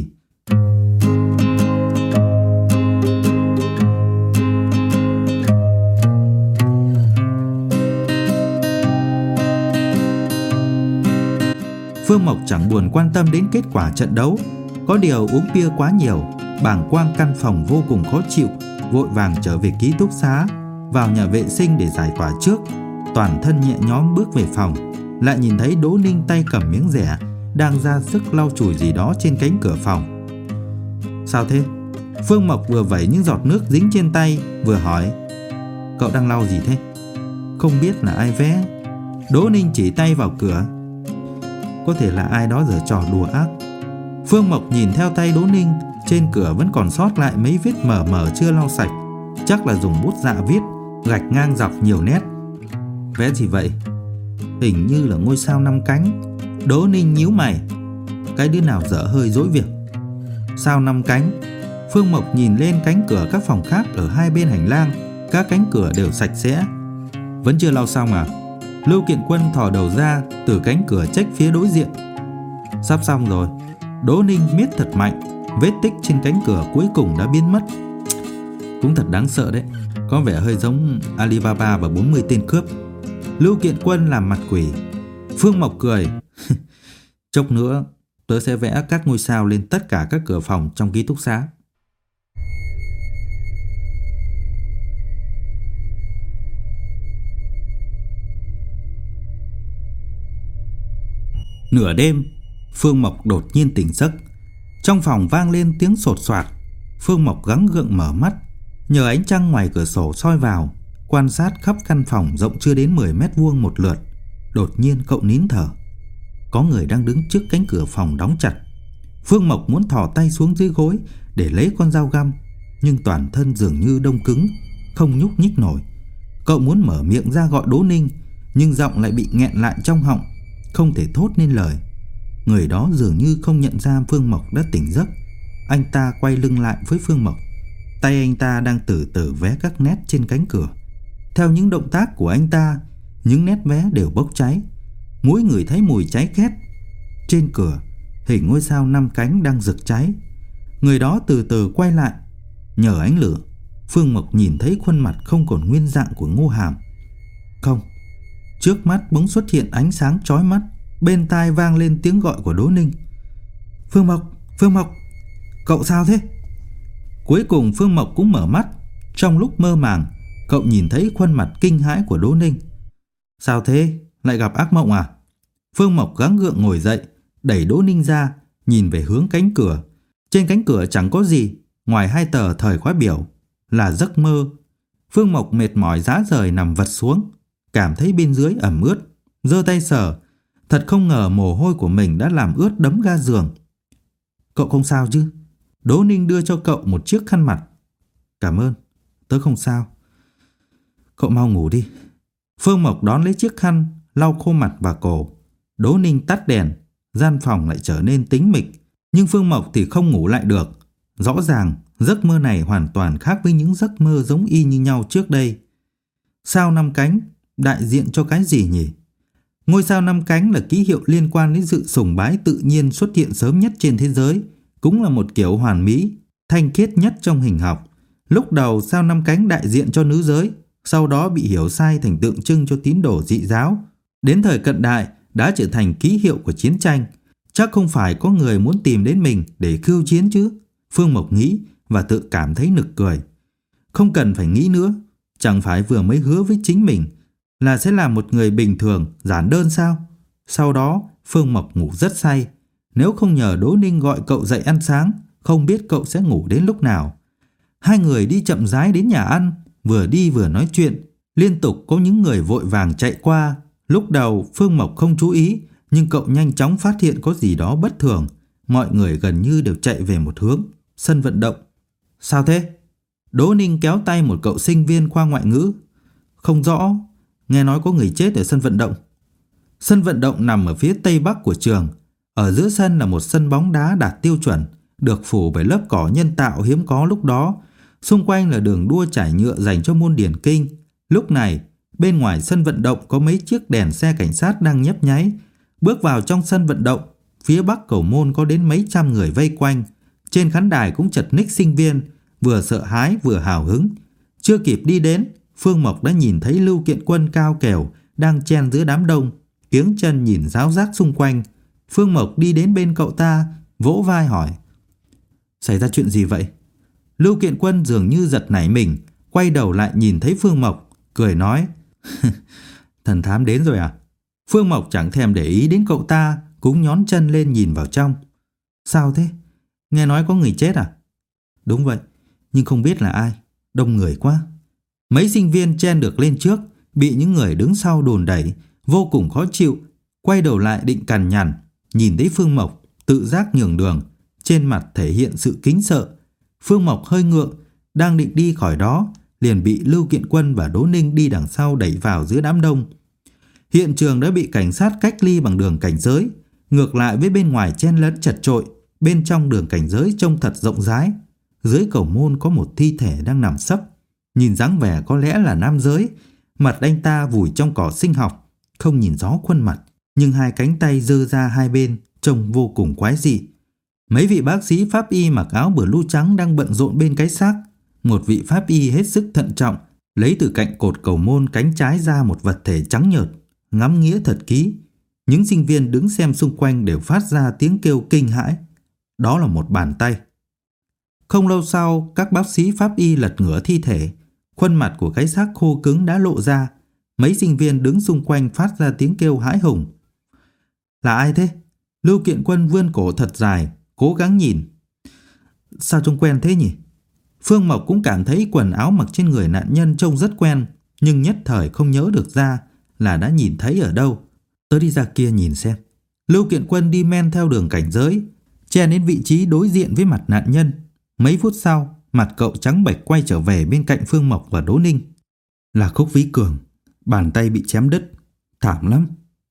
Phương Mộc chẳng buồn quan tâm đến kết quả trận đấu. Có điều uống bia quá nhiều, bàng quang căn phòng vô cùng khó chịu, vội vàng trở về ký túc xá, vào nhà vệ sinh để giải tỏa trước. Toàn thân nhẹ nhõm bước về phòng, lại nhìn thấy Đỗ Ninh tay cầm miếng rẻ, đang ra sức lau chùi gì đó trên cánh cửa phòng. Sao thế? Phương Mộc vừa vẩy những giọt nước dính trên tay, vừa hỏi, cậu đang lau gì thế? Không biết là ai vẽ. Đỗ Ninh chỉ tay vào cửa. Có thể là ai đó giở trò đùa ác. Phương Mộc nhìn theo tay Đỗ Ninh, trên cửa vẫn còn sót lại mấy vết mờ mờ chưa lau sạch, chắc là dùng bút dạ viết, gạch ngang dọc nhiều nét. Vẽ gì vậy? Hình như là ngôi sao 5 cánh. Đỗ Ninh nhíu mày, cái đứa nào dở hơi dỗi việc. Sao 5 cánh? Phương Mộc nhìn lên cánh cửa các phòng khác ở hai bên hành lang, các cánh cửa đều sạch sẽ. Vẫn chưa lau xong à? Lưu Kiện Quân thò đầu ra từ cánh cửa trách phía đối diện. Sắp xong rồi. Đỗ Ninh miết thật mạnh, vết tích trên cánh cửa cuối cùng đã biến mất. Cũng thật đáng sợ đấy, có vẻ hơi giống Alibaba và 40 tên cướp. Lưu Kiện Quân làm mặt quỷ. Phương Mộc cười. Chốc nữa tớ sẽ vẽ các ngôi sao lên tất cả các cửa phòng trong ký túc xá. Nửa đêm, Phương Mộc đột nhiên tỉnh giấc. Trong phòng vang lên tiếng sột soạt. Phương Mộc gắng gượng mở mắt, nhờ ánh trăng ngoài cửa sổ soi vào, quan sát khắp căn phòng rộng chưa đến 10 mét vuông một lượt. Đột nhiên cậu nín thở. Có người đang đứng trước cánh cửa phòng đóng chặt. Phương Mộc muốn thò tay xuống dưới gối để lấy con dao găm, nhưng toàn thân dường như đông cứng, không nhúc nhích nổi. Cậu muốn mở miệng ra gọi Đỗ Ninh, nhưng giọng lại bị nghẹn lại trong họng, không thể thốt nên lời. Người đó dường như không nhận ra Phương Mộc đã tỉnh giấc. Anh ta quay lưng lại với Phương Mộc. Tay anh ta đang từ từ vé các nét trên cánh cửa. Theo những động tác của anh ta, những nét vé đều bốc cháy. Mỗi người thấy mùi cháy khét. Trên cửa, hình ngôi sao 5 cánh đang rực cháy. Người đó từ từ quay lại. Nhờ ánh lửa, Phương Mộc nhìn thấy khuôn mặt không còn nguyên dạng của Ngô Hàm. Không, trước mắt bỗng xuất hiện ánh sáng chói mắt. Bên tai vang lên tiếng gọi của Đỗ Ninh. Phương Mộc, Phương Mộc, cậu sao thế? Cuối cùng Phương Mộc cũng mở mắt. Trong lúc mơ màng, cậu nhìn thấy khuôn mặt kinh hãi của Đỗ Ninh. Sao thế? Lại gặp ác mộng à? Phương Mộc gắng gượng ngồi dậy, đẩy Đỗ Ninh ra, nhìn về hướng cánh cửa. Trên cánh cửa chẳng có gì ngoài 2 tờ thời khóa biểu. Là giấc mơ. Phương Mộc mệt mỏi rã rời nằm vật xuống, cảm thấy bên dưới ẩm ướt, giơ tay sờ. Thật không ngờ mồ hôi của mình đã làm ướt đẫm ga giường. Cậu không sao chứ? Đỗ Ninh đưa cho cậu một chiếc khăn mặt. Cảm ơn, tớ không sao. Cậu mau ngủ đi. Phương Mộc đón lấy chiếc khăn, lau khô mặt và cổ. Đỗ Ninh tắt đèn, gian phòng lại trở nên tĩnh mịch. Nhưng Phương Mộc thì không ngủ lại được. Rõ ràng giấc mơ này hoàn toàn khác với những giấc mơ giống y như nhau trước đây. Sao 5 cánh đại diện cho cái gì nhỉ? Ngôi sao 5 cánh là ký hiệu liên quan đến sự sùng bái tự nhiên xuất hiện sớm nhất trên thế giới, cũng là một kiểu hoàn mỹ, thanh khiết nhất trong hình học. Lúc đầu sao 5 cánh đại diện cho nữ giới, sau đó bị hiểu sai thành tượng trưng cho tín đồ dị giáo. Đến thời cận đại đã trở thành ký hiệu của chiến tranh. Chắc không phải có người muốn tìm đến mình để khiêu chiến chứ? Phương Mộc nghĩ và tự cảm thấy nực cười. Không cần phải nghĩ nữa, chẳng phải vừa mới hứa với chính mình là sẽ là một người bình thường, giản đơn sao? Sau đó Phương Mộc ngủ rất say. Nếu không nhờ Đỗ Ninh gọi cậu dậy ăn sáng, không biết cậu sẽ ngủ đến lúc nào. Hai người đi chậm rãi đến nhà ăn, vừa đi vừa nói chuyện. Liên tục có những người vội vàng chạy qua. Lúc đầu Phương Mộc không chú ý, nhưng cậu nhanh chóng phát hiện có gì đó bất thường. Mọi người gần như đều chạy về một hướng, sân vận động. Sao thế? Đỗ Ninh kéo tay một cậu sinh viên khoa ngoại ngữ. Không rõ, nghe nói có người chết ở sân vận động. Sân vận động nằm ở phía tây bắc của trường. Ở giữa sân là một sân bóng đá đạt tiêu chuẩn, được phủ bởi lớp cỏ nhân tạo hiếm có lúc đó. Xung quanh là đường đua trải nhựa dành cho môn điển kinh. Lúc này, bên ngoài sân vận động có mấy chiếc đèn xe cảnh sát đang nhấp nháy. Bước vào trong sân vận động, phía bắc cầu môn có đến mấy trăm người vây quanh. Trên khán đài cũng chật ních sinh viên, vừa sợ hãi vừa hào hứng. Chưa kịp đi đến, Phương Mộc đã nhìn thấy Lưu Kiện Quân cao kèo đang chen giữa đám đông, kiếng chân nhìn ráo rác xung quanh. Phương Mộc đi đến bên cậu ta, vỗ vai hỏi. Xảy ra chuyện gì vậy? Lưu Kiện Quân dường như giật nảy mình, quay đầu lại nhìn thấy Phương Mộc, cười nói. Thần thám đến rồi à? Phương Mộc chẳng thèm để ý đến cậu ta, cũng nhón chân lên nhìn vào trong. Sao thế? Nghe nói có người chết à? Đúng vậy, nhưng không biết là ai, đông người quá. Mấy sinh viên chen được lên trước, bị những người đứng sau đùn đẩy, vô cùng khó chịu. Quay đầu lại định cằn nhằn, nhìn thấy Phương Mộc tự giác nhường đường, trên mặt thể hiện sự kính sợ. Phương Mộc hơi ngượng, đang định đi khỏi đó, liền bị Lưu Kiện Quân và Đỗ Ninh đi đằng sau đẩy vào giữa đám đông. Hiện trường đã bị cảnh sát cách ly bằng đường cảnh giới, ngược lại với bên ngoài chen lấn chật chội, bên trong đường cảnh giới trông thật rộng rãi. Dưới cầu môn có một thi thể đang nằm sấp, nhìn dáng vẻ có lẽ là nam giới. Mặt anh ta vùi trong cỏ sinh học, không nhìn rõ khuôn mặt, nhưng hai cánh tay giơ ra hai bên trông vô cùng quái dị. Mấy vị bác sĩ pháp y mặc áo blue trắng đang bận rộn bên cái xác. Một vị pháp y hết sức thận trọng lấy từ cạnh cột cầu môn cánh trái ra một vật thể trắng nhợt, ngắm nghía thật kỹ. Những sinh viên đứng xem xung quanh đều phát ra tiếng kêu kinh hãi. Đó là một bàn tay. Không lâu sau, các bác sĩ pháp y lật ngửa thi thể. Khuôn mặt của cái xác khô cứng đã lộ ra. Mấy sinh viên đứng xung quanh phát ra tiếng kêu hãi hùng. Là ai thế? Lưu Kiện Quân vươn cổ thật dài, cố gắng nhìn. Sao trông quen thế nhỉ? Phương Mộc cũng cảm thấy quần áo mặc trên người nạn nhân trông rất quen, nhưng nhất thời không nhớ được ra là đã nhìn thấy ở đâu. Tớ đi ra kia nhìn xem. Lưu Kiện Quân đi men theo đường cảnh giới, chen đến vị trí đối diện với mặt nạn nhân. Mấy phút sau, mặt cậu trắng bệch quay trở về bên cạnh Phương Mộc và Đỗ Ninh. Là Khúc Vĩ Cường, bàn tay bị chém đứt, thảm lắm.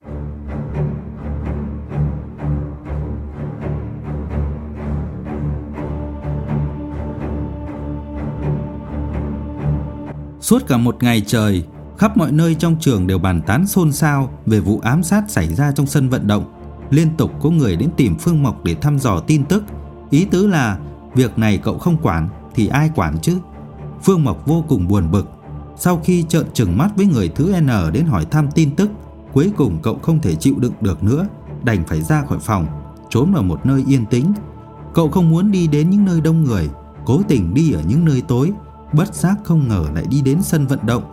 Suốt cả một ngày trời, khắp mọi nơi trong trường đều bàn tán xôn xao về vụ ám sát xảy ra trong sân vận động. Liên tục có người đến tìm Phương Mộc để thăm dò tin tức. Ý tứ là việc này cậu không quản thì ai quản chứ? Phương Mộc vô cùng buồn bực. Sau khi trợn trừng mắt với người thứ N đến hỏi thăm tin tức, cuối cùng cậu không thể chịu đựng được nữa, đành phải ra khỏi phòng, trốn vào một nơi yên tĩnh. Cậu không muốn đi đến những nơi đông người, cố tình đi ở những nơi tối, bất giác không ngờ lại đi đến sân vận động.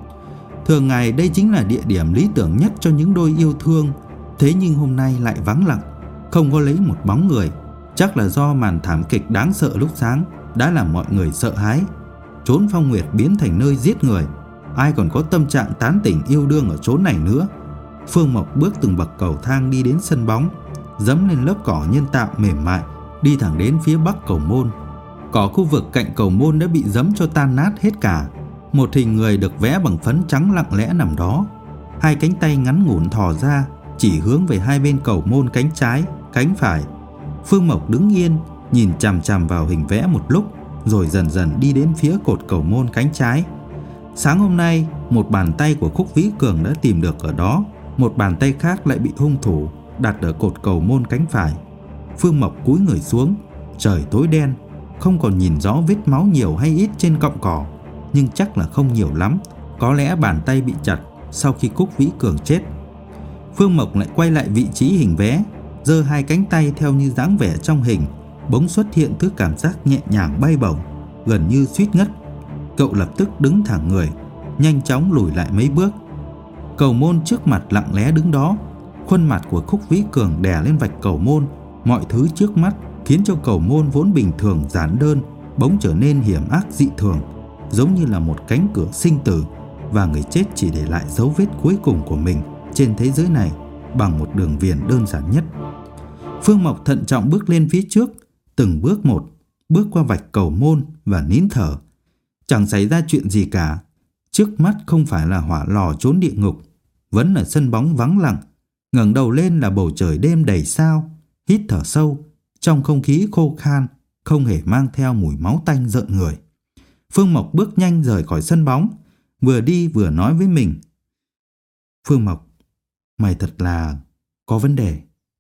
Thường ngày đây chính là địa điểm lý tưởng nhất cho những đôi yêu thương, thế nhưng hôm nay lại vắng lặng, không có lấy một bóng người. Chắc là do màn thảm kịch đáng sợ lúc sáng đã làm mọi người sợ hãi. Chốn Phong Nguyệt biến thành nơi giết người, ai còn có tâm trạng tán tỉnh yêu đương ở chốn này nữa. Phương Mộc bước từng bậc cầu thang đi đến sân bóng, dẫm lên lớp cỏ nhân tạo mềm mại, đi thẳng đến phía bắc cầu môn. Cỏ khu vực cạnh cầu môn đã bị dẫm cho tan nát hết cả. Một hình người được vẽ bằng phấn trắng lặng lẽ nằm đó, hai cánh tay ngắn ngủn thò ra chỉ hướng về hai bên cầu môn cánh trái, cánh phải. Phương Mộc đứng yên nhìn chằm chằm vào hình vẽ một lúc, rồi dần dần đi đến phía cột cầu môn cánh trái. Sáng hôm nay, một bàn tay của Khúc Vĩ Cường đã tìm được ở đó, một bàn tay khác lại bị hung thủ đặt ở cột cầu môn cánh phải. Phương Mộc cúi người xuống, trời tối đen, không còn nhìn rõ vết máu nhiều hay ít trên cọng cỏ, nhưng chắc là không nhiều lắm. Có lẽ bàn tay bị chặt sau khi Khúc Vĩ Cường chết. Phương Mộc lại quay lại vị trí hình vẽ, giơ hai cánh tay theo như dáng vẻ trong hình, bỗng xuất hiện thứ cảm giác nhẹ nhàng bay bổng, gần như suýt ngất. Cậu lập tức đứng thẳng người, nhanh chóng lùi lại mấy bước. Cầu môn trước mặt lặng lẽ đứng đó, khuôn mặt của Khúc Vĩ Cường đè lên vạch cầu môn. Mọi thứ trước mắt khiến cho cầu môn vốn bình thường giản đơn bỗng trở nên hiểm ác dị thường, giống như là một cánh cửa sinh tử, và người chết chỉ để lại dấu vết cuối cùng của mình trên thế giới này bằng một đường viền đơn giản nhất. Phương Mộc thận trọng bước lên phía trước, từng bước một, bước qua vạch cầu môn và nín thở. Chẳng xảy ra chuyện gì cả. Trước mắt không phải là hỏa lò trốn địa ngục, vẫn là sân bóng vắng lặng. Ngẩng đầu lên là bầu trời đêm đầy sao. Hít thở sâu, trong không khí khô khan, không hề mang theo mùi máu tanh rợn người. Phương Mộc bước nhanh rời khỏi sân bóng, vừa đi vừa nói với mình. Phương Mộc, mày thật là có vấn đề.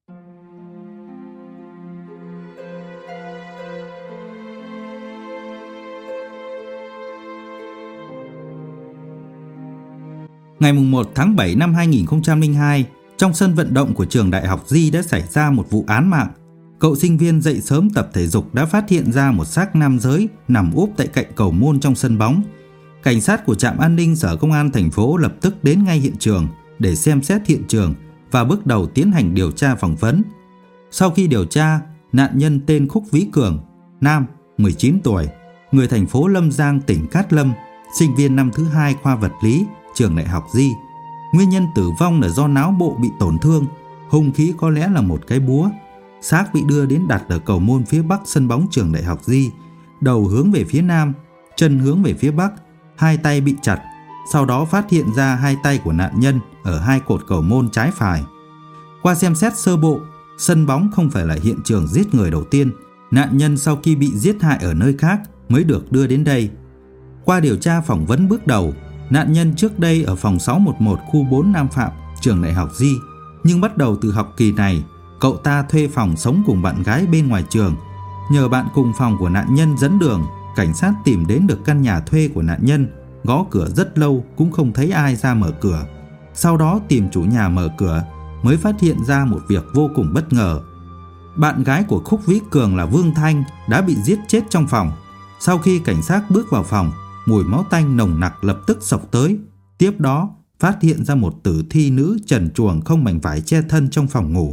Ngày 1 tháng 7 năm 2002, trong sân vận động của trường Đại học Di đã xảy ra một vụ án mạng. Cậu sinh viên dậy sớm tập thể dục đã phát hiện ra một xác nam giới nằm úp tại cạnh cầu môn trong sân bóng. Cảnh sát của trạm an ninh Sở Công an thành phố lập tức đến ngay hiện trường để xem xét hiện trường và bước đầu tiến hành điều tra phỏng vấn. Sau khi điều tra, nạn nhân tên Khúc Vĩ Cường, nam, 19 tuổi, người thành phố Lâm Giang, tỉnh Cát Lâm, sinh viên năm thứ 2 khoa vật lý, trường Đại học Di. Nguyên nhân tử vong là do não bộ bị tổn thương, hung khí có lẽ là một cái búa. Xác bị đưa đến đặt ở cầu môn phía bắc sân bóng trường Đại học Di, đầu hướng về phía nam, chân hướng về phía bắc, hai tay bị chặt. Sau đó phát hiện ra hai tay của nạn nhân ở hai cột cầu môn trái phải. Qua xem xét sơ bộ, sân bóng không phải là hiện trường giết người đầu tiên. Nạn nhân sau khi bị giết hại ở nơi khác mới được đưa đến đây. Qua điều tra phỏng vấn bước đầu, nạn nhân trước đây ở phòng 611 khu 4 Nam Phạm, trường Đại học Di. Nhưng bắt đầu từ học kỳ này, cậu ta thuê phòng sống cùng bạn gái bên ngoài trường. Nhờ bạn cùng phòng của nạn nhân dẫn đường, cảnh sát tìm đến được căn nhà thuê của nạn nhân. Gõ cửa rất lâu cũng không thấy ai ra mở cửa. Sau đó tìm chủ nhà mở cửa, mới phát hiện ra một việc vô cùng bất ngờ. Bạn gái của Khúc Vĩ Cường là Vương Thanh đã bị giết chết trong phòng. Sau khi cảnh sát bước vào phòng, mùi máu tanh nồng nặc lập tức xộc tới. Tiếp đó phát hiện ra một tử thi nữ trần truồng không mảnh vải che thân trong phòng ngủ.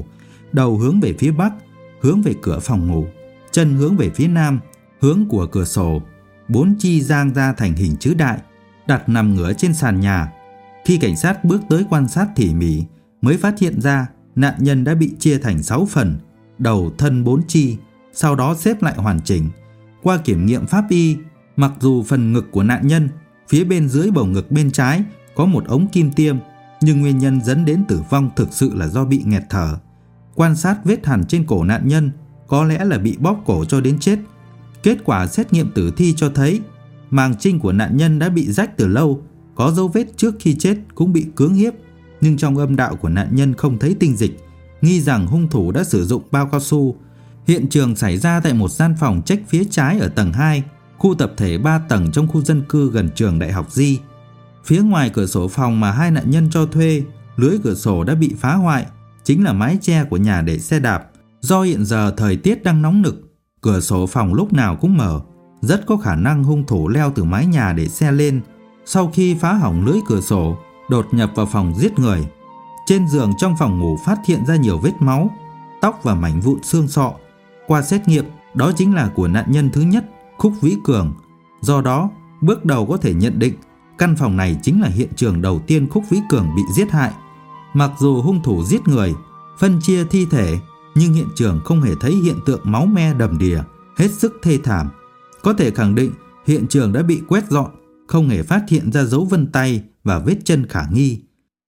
đầu hướng về phía bắc, hướng về cửa phòng ngủ, chân hướng về phía nam, hướng của cửa sổ. 4 chi giang ra thành hình chữ đại, đặt nằm ngửa trên sàn nhà. Khi cảnh sát bước tới quan sát tỉ mỉ, mới phát hiện ra nạn nhân đã bị chia thành 6 phần, đầu thân 4 chi, sau đó xếp lại hoàn chỉnh. Qua kiểm nghiệm pháp y, mặc dù phần ngực của nạn nhân, phía bên dưới bầu ngực bên trái có một ống kim tiêm, nhưng nguyên nhân dẫn đến tử vong thực sự là do bị nghẹt thở. Quan sát vết hằn trên cổ nạn nhân, có lẽ là bị bóp cổ cho đến chết. Kết quả xét nghiệm tử thi cho thấy màng trinh của nạn nhân đã bị rách từ lâu, có dấu vết trước khi chết cũng bị cưỡng hiếp, nhưng trong âm đạo của nạn nhân không thấy tinh dịch, nghi rằng hung thủ đã sử dụng bao cao su. Hiện trường xảy ra tại một gian phòng trách phía trái ở tầng 2, khu tập thể 3 tầng trong khu dân cư gần trường Đại học Di. Phía ngoài cửa sổ phòng mà hai nạn nhân cho thuê, lưới cửa sổ đã bị phá hoại, chính là mái che của nhà để xe đạp. Do hiện giờ thời tiết đang nóng nực, cửa sổ phòng lúc nào cũng mở, rất có khả năng hung thủ leo từ mái nhà để xe lên. Sau khi phá hỏng lưới cửa sổ, đột nhập vào phòng giết người. Trên giường trong phòng ngủ phát hiện ra nhiều vết máu, tóc và mảnh vụn xương sọ. Qua xét nghiệm, đó chính là của nạn nhân thứ nhất, Khúc Vĩ Cường. Do đó, bước đầu có thể nhận định căn phòng này chính là hiện trường đầu tiên Khúc Vĩ Cường bị giết hại. Mặc dù hung thủ giết người, phân chia thi thể, nhưng hiện trường không hề thấy hiện tượng máu me đầm đìa, hết sức thê thảm. Có thể khẳng định hiện trường đã bị quét dọn, không hề phát hiện ra dấu vân tay và vết chân khả nghi.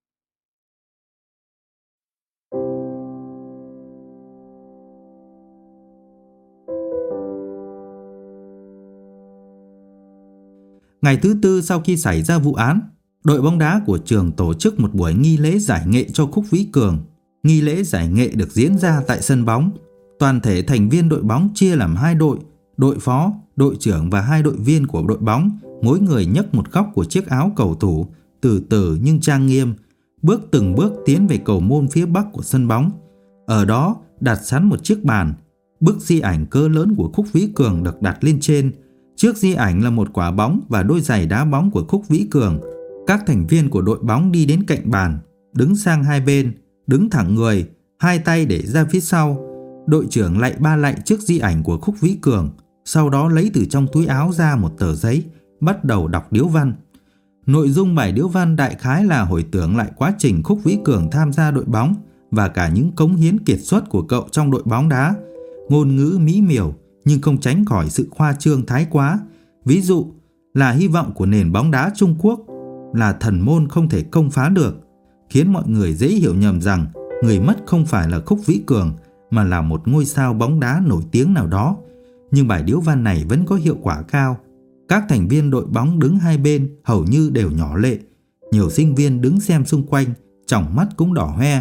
Ngày thứ tư sau khi xảy ra vụ án, đội bóng đá của trường tổ chức một buổi nghi lễ giải nghệ cho Khúc Vĩ Cường. Nghi lễ giải nghệ được diễn ra tại sân bóng. Toàn thể thành viên đội bóng chia làm 2 đội, đội phó, đội trưởng và 2 đội viên của đội bóng, mỗi người nhấc một góc của chiếc áo cầu thủ, từ từ nhưng trang nghiêm, bước từng bước tiến về cầu môn phía bắc của sân bóng. Ở đó đặt sẵn một chiếc bàn, bức di ảnh cỡ lớn của Khúc Vĩ Cường được đặt lên trên. Trước di ảnh là một quả bóng và đôi giày đá bóng của Khúc Vĩ Cường. Các thành viên của đội bóng đi đến cạnh bàn, đứng sang hai bên, đứng thẳng người, hai tay để ra phía sau. Đội trưởng lạy 3 lạy trước di ảnh của Khúc Vĩ Cường, sau đó lấy từ trong túi áo ra một tờ giấy, bắt đầu đọc điếu văn. Nội dung bài điếu văn đại khái là hồi tưởng lại quá trình Khúc Vĩ Cường tham gia đội bóng và cả những cống hiến kiệt xuất của cậu trong đội bóng đá. Ngôn ngữ mỹ miều nhưng không tránh khỏi sự khoa trương thái quá. Ví dụ là hy vọng của nền bóng đá Trung Quốc, là thần môn không thể công phá được, khiến mọi người dễ hiểu nhầm rằng người mất không phải là Khúc Vĩ Cường mà là một ngôi sao bóng đá nổi tiếng nào đó. Nhưng bài điếu văn này vẫn có hiệu quả cao. Các thành viên đội bóng đứng hai bên hầu như đều nhỏ lệ. Nhiều sinh viên đứng xem xung quanh, tròng mắt cũng đỏ hoe.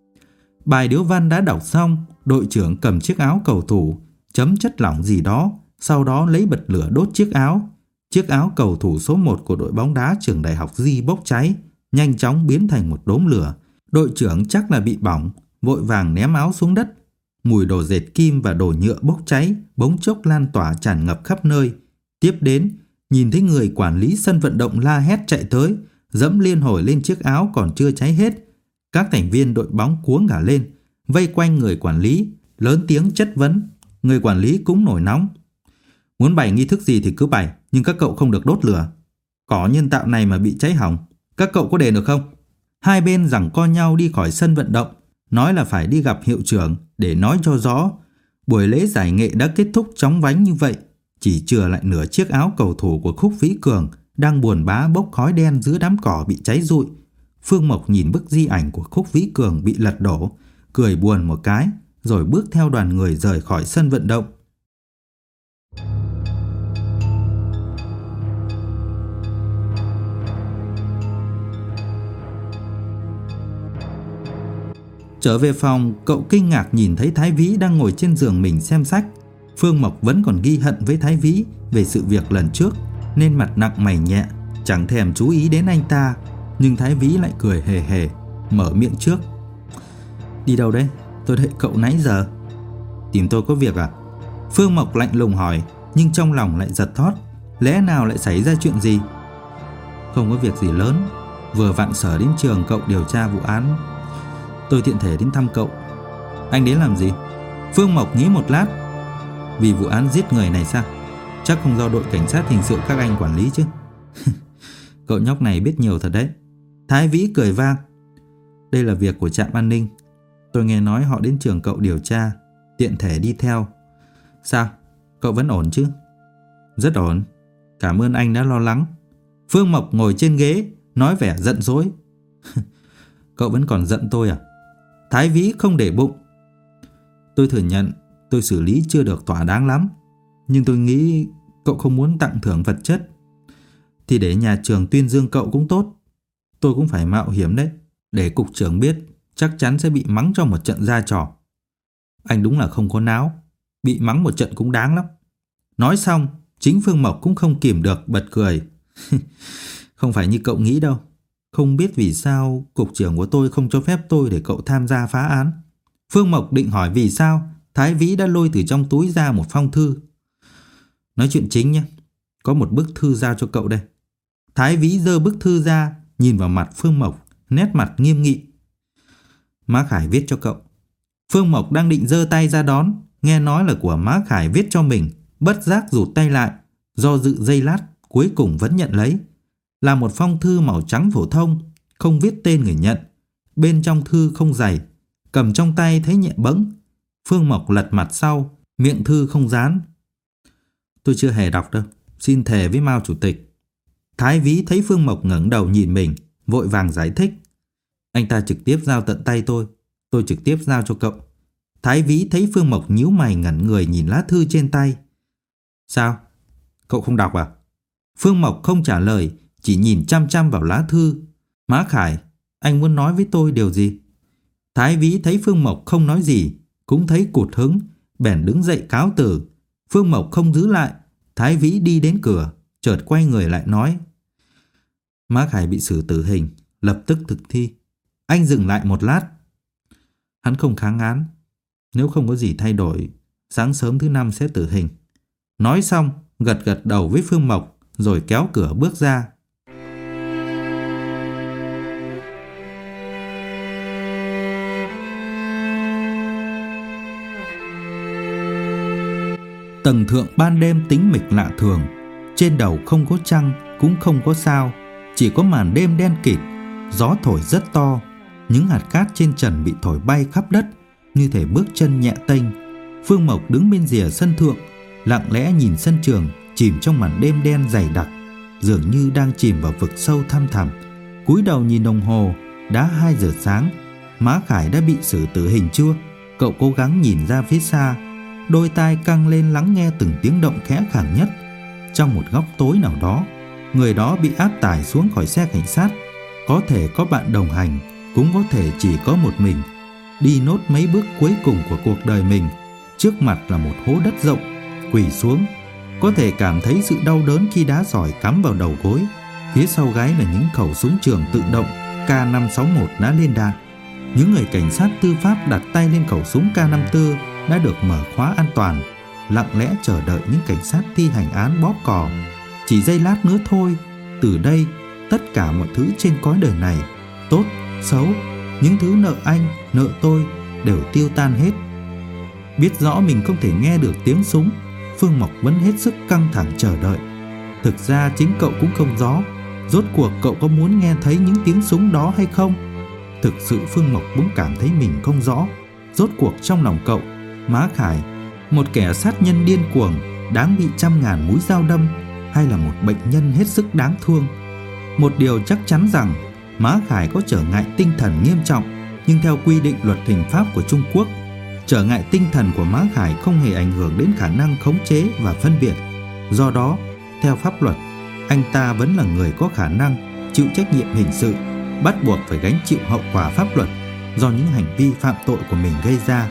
Bài điếu văn đã đọc xong, đội trưởng cầm chiếc áo cầu thủ, chấm chất lỏng gì đó, sau đó lấy bật lửa đốt chiếc áo. Chiếc áo cầu thủ số 1 của đội bóng đá trường Đại học Di bốc cháy, nhanh chóng biến thành một đốm lửa. Đội trưởng chắc là bị bỏng, vội vàng ném áo xuống đất. Mùi đồ dệt kim và đồ nhựa bốc cháy bỗng chốc lan tỏa tràn ngập khắp nơi. Tiếp đến, nhìn thấy người quản lý sân vận động la hét chạy tới, dẫm liên hồi lên chiếc áo còn chưa cháy hết. Các thành viên đội bóng cuống cả lên, vây quanh người quản lý, lớn tiếng chất vấn. Người quản lý cũng nổi nóng. Muốn bày nghi thức gì thì cứ bày, nhưng các cậu không được đốt lửa. Cỏ nhân tạo này mà bị cháy hỏng, các cậu có đền được không? Hai bên giằng co nhau đi khỏi sân vận động, nói là phải đi gặp hiệu trưởng để nói cho rõ. Buổi lễ giải nghệ đã kết thúc chóng vánh như vậy, chỉ chừa lại nửa chiếc áo cầu thủ của Khúc Vĩ Cường đang buồn bã bốc khói đen giữa đám cỏ bị cháy rụi. Phương Mộc nhìn bức di ảnh của Khúc Vĩ Cường bị lật đổ, cười buồn một cái, rồi bước theo đoàn người rời khỏi sân vận động. Trở về phòng, cậu kinh ngạc nhìn thấy Thái Vĩ đang ngồi trên giường mình xem sách. Phương Mộc vẫn còn ghi hận với Thái Vĩ về sự việc lần trước, nên mặt nặng mày nhẹ, chẳng thèm chú ý đến anh ta. Nhưng Thái Vĩ lại cười hề hề, mở miệng trước. Đi đâu đấy? Tôi đợi cậu nãy giờ. Tìm tôi có việc à? Phương Mộc lạnh lùng hỏi, nhưng trong lòng lại giật thót. Lẽ nào lại xảy ra chuyện gì? Không có việc gì lớn, vừa vặn Sở đến trường cậu điều tra vụ án, tôi tiện thể đến thăm cậu. Anh đến làm gì? Phương Mộc nghĩ một lát. Vì vụ án giết người này sao? Chắc không do đội cảnh sát hình sự các anh quản lý chứ? Cậu nhóc này biết nhiều thật đấy. Thái Vĩ cười vang. Đây là việc của trạm an ninh. Tôi nghe nói họ đến trường cậu điều tra, tiện thể đi theo. Sao? Cậu vẫn ổn chứ? Rất ổn. Cảm ơn anh đã lo lắng. Phương Mộc ngồi trên ghế, nói vẻ giận dỗi. Cậu vẫn còn giận tôi à? Thái Vĩ không để bụng. Tôi thừa nhận tôi xử lý chưa được thỏa đáng lắm, nhưng tôi nghĩ cậu không muốn tặng thưởng vật chất thì để nhà trường tuyên dương cậu cũng tốt. Tôi cũng phải mạo hiểm đấy. Để cục trưởng biết chắc chắn sẽ bị mắng cho một trận ra trò. Anh đúng là không có náo. Bị mắng một trận cũng đáng lắm. Nói xong, chính Phương Mộc cũng không kìm được bật cười. Không phải như cậu nghĩ đâu. Không biết vì sao cục trưởng của tôi không cho phép tôi để cậu tham gia phá án. Phương Mộc định hỏi vì sao, Thái Vĩ đã lôi từ trong túi ra một phong thư. Nói chuyện chính nhé. Có một bức thư giao cho cậu đây. Thái Vĩ giơ bức thư ra, nhìn vào mặt Phương Mộc, nét mặt nghiêm nghị. Má Khải viết cho cậu. Phương Mộc đang định giơ tay ra đón, nghe nói là của má Khải viết cho mình, bất giác rụt tay lại, do dự giây lát, cuối cùng vẫn nhận lấy. Là một phong thư màu trắng phổ thông, không viết tên người nhận. Bên trong thư không dày, cầm trong tay thấy nhẹ bẫng. Phương Mộc lật mặt sau, miệng thư không dán. Tôi chưa hề đọc đâu, xin thề với Mao chủ tịch. Thái Vĩ thấy Phương Mộc ngẩng đầu nhìn mình, vội vàng giải thích. Anh ta trực tiếp giao tận tay tôi trực tiếp giao cho cậu. Thái Vĩ thấy Phương Mộc nhíu mày ngẩn người nhìn lá thư trên tay. Sao? Cậu không đọc à? Phương Mộc không trả lời, chỉ nhìn chăm chăm vào lá thư. Má Khải, anh muốn nói với tôi điều gì? Thái Vĩ thấy Phương Mộc không nói gì, cũng thấy cụt hứng, bèn đứng dậy cáo từ. Phương Mộc không giữ lại, Thái Vĩ đi đến cửa, chợt quay người lại nói. Má Khải bị xử tử hình, lập tức thực thi. Anh dừng lại một lát. Hắn không kháng án. Nếu không có gì thay đổi, sáng sớm thứ 5 sẽ tử hình. Nói xong, gật gật đầu với Phương Mộc, rồi kéo cửa bước ra. Tầng thượng ban đêm tĩnh mịch lạ thường. Trên đầu không có trăng, cũng không có sao, chỉ có màn đêm đen kịt. Gió thổi rất to, những hạt cát trên trần bị thổi bay khắp đất, như thể bước chân nhẹ tênh. Phương Mộc đứng bên rìa sân thượng, lặng lẽ nhìn sân trường chìm trong màn đêm đen dày đặc, dường như đang chìm vào vực sâu thăm thẳm. Cúi đầu nhìn đồng hồ, đã 2 giờ sáng. Má Khải đã bị xử tử hình chưa? Cậu cố gắng nhìn ra phía xa, đôi tai căng lên lắng nghe từng tiếng động khẽ khàng nhất. Trong một góc tối nào đó, người đó bị áp tải xuống khỏi xe cảnh sát. Có thể có bạn đồng hành, cũng có thể chỉ có một mình. Đi nốt mấy bước cuối cùng của cuộc đời mình. Trước mặt là một hố đất rộng, quỳ xuống. Có thể cảm thấy sự đau đớn khi đá sỏi cắm vào đầu gối. Phía sau gáy là những khẩu súng trường tự động K561 đã lên đạn. Những người cảnh sát tư pháp đặt tay lên khẩu súng K54 đã được mở khóa an toàn, lặng lẽ chờ đợi những cảnh sát thi hành án bóp cò. Chỉ giây lát nữa thôi, từ đây tất cả mọi thứ trên cõi đời này, tốt, xấu, những thứ nợ anh, nợ tôi đều tiêu tan hết. Biết rõ mình không thể nghe được tiếng súng, Phương Mộc vẫn hết sức căng thẳng chờ đợi. Thực ra chính cậu cũng không rõ, rốt cuộc cậu có muốn nghe thấy những tiếng súng đó hay không? Thực sự Phương Mộc cũng cảm thấy mình không rõ, rốt cuộc trong lòng cậu, má Khải, một kẻ sát nhân điên cuồng, đáng bị trăm ngàn mũi dao đâm, hay là một bệnh nhân hết sức đáng thương? Một điều chắc chắn rằng má Khải có trở ngại tinh thần nghiêm trọng, nhưng theo quy định luật hình pháp của Trung Quốc, trở ngại tinh thần của má Khải không hề ảnh hưởng đến khả năng khống chế và phân biệt. Do đó, theo pháp luật, anh ta vẫn là người có khả năng chịu trách nhiệm hình sự, bắt buộc phải gánh chịu hậu quả pháp luật do những hành vi phạm tội của mình gây ra.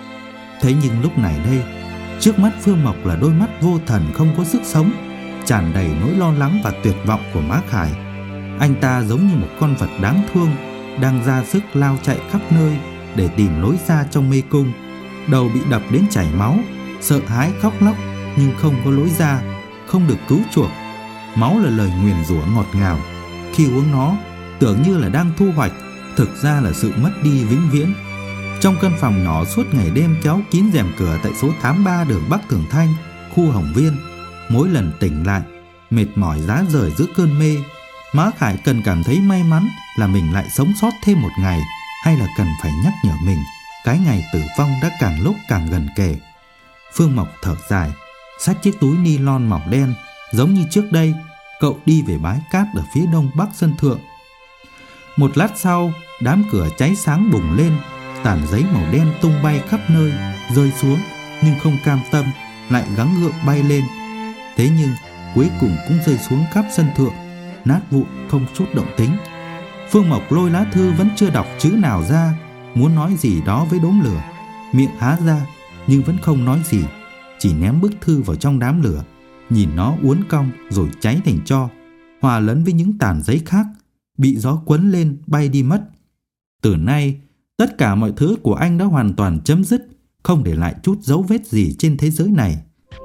Thế nhưng lúc này đây, trước mắt Phương Mộc là đôi mắt vô thần không có sức sống, tràn đầy nỗi lo lắng và tuyệt vọng của má Khải. Anh ta giống như một con vật đáng thương đang ra sức lao chạy khắp nơi để tìm lối ra trong mê cung. Đầu bị đập đến chảy máu, sợ hãi khóc lóc nhưng không có lối ra, không được cứu chuộc. Máu là lời nguyền rủa ngọt ngào, khi uống nó tưởng như là đang thu hoạch, thực ra là sự mất đi vĩnh viễn. Trong căn phòng nhỏ suốt ngày đêm kéo kín rèm cửa tại số 83 đường Bắc Thường Thanh, khu Hồng Viên, mỗi lần tỉnh lại, mệt mỏi rã rời giữa cơn mê, Mã Khải cần cảm thấy may mắn là mình lại sống sót thêm một ngày, hay là cần phải nhắc nhở mình cái ngày tử vong đã càng lúc càng gần kề. Phương Mộc thở dài, xách chiếc túi ni lon màu đen, giống như trước đây, cậu đi về bãi cát ở phía đông bắc sân thượng. Một lát sau, đám cửa cháy sáng bùng lên, tàn giấy màu đen tung bay khắp nơi, rơi xuống, nhưng không cam tâm, lại gắng gượng bay lên. Thế nhưng, cuối cùng cũng rơi xuống khắp sân thượng, nát vụn không chút động tĩnh. Phương Mộc lôi lá thư vẫn chưa đọc chữ nào ra, muốn nói gì đó với đốm lửa, miệng há ra nhưng vẫn không nói gì, chỉ ném bức thư vào trong đám lửa, nhìn nó uốn cong rồi cháy thành tro, hòa lẫn với những tàn giấy khác, bị gió cuốn lên bay đi mất. Từ nay, tất cả mọi thứ của anh đã hoàn toàn chấm dứt, không để lại chút dấu vết gì trên thế giới này.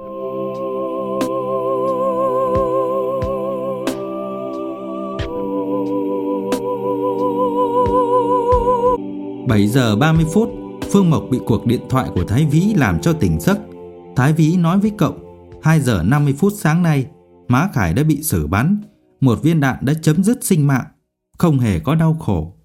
7 giờ 30 phút, Phương Mộc bị cuộc điện thoại của Thái Vĩ làm cho tỉnh giấc. Thái Vĩ nói với cậu, 2 giờ 50 phút sáng nay, Mã Khải đã bị xử bắn, một viên đạn đã chấm dứt sinh mạng, không hề có đau khổ,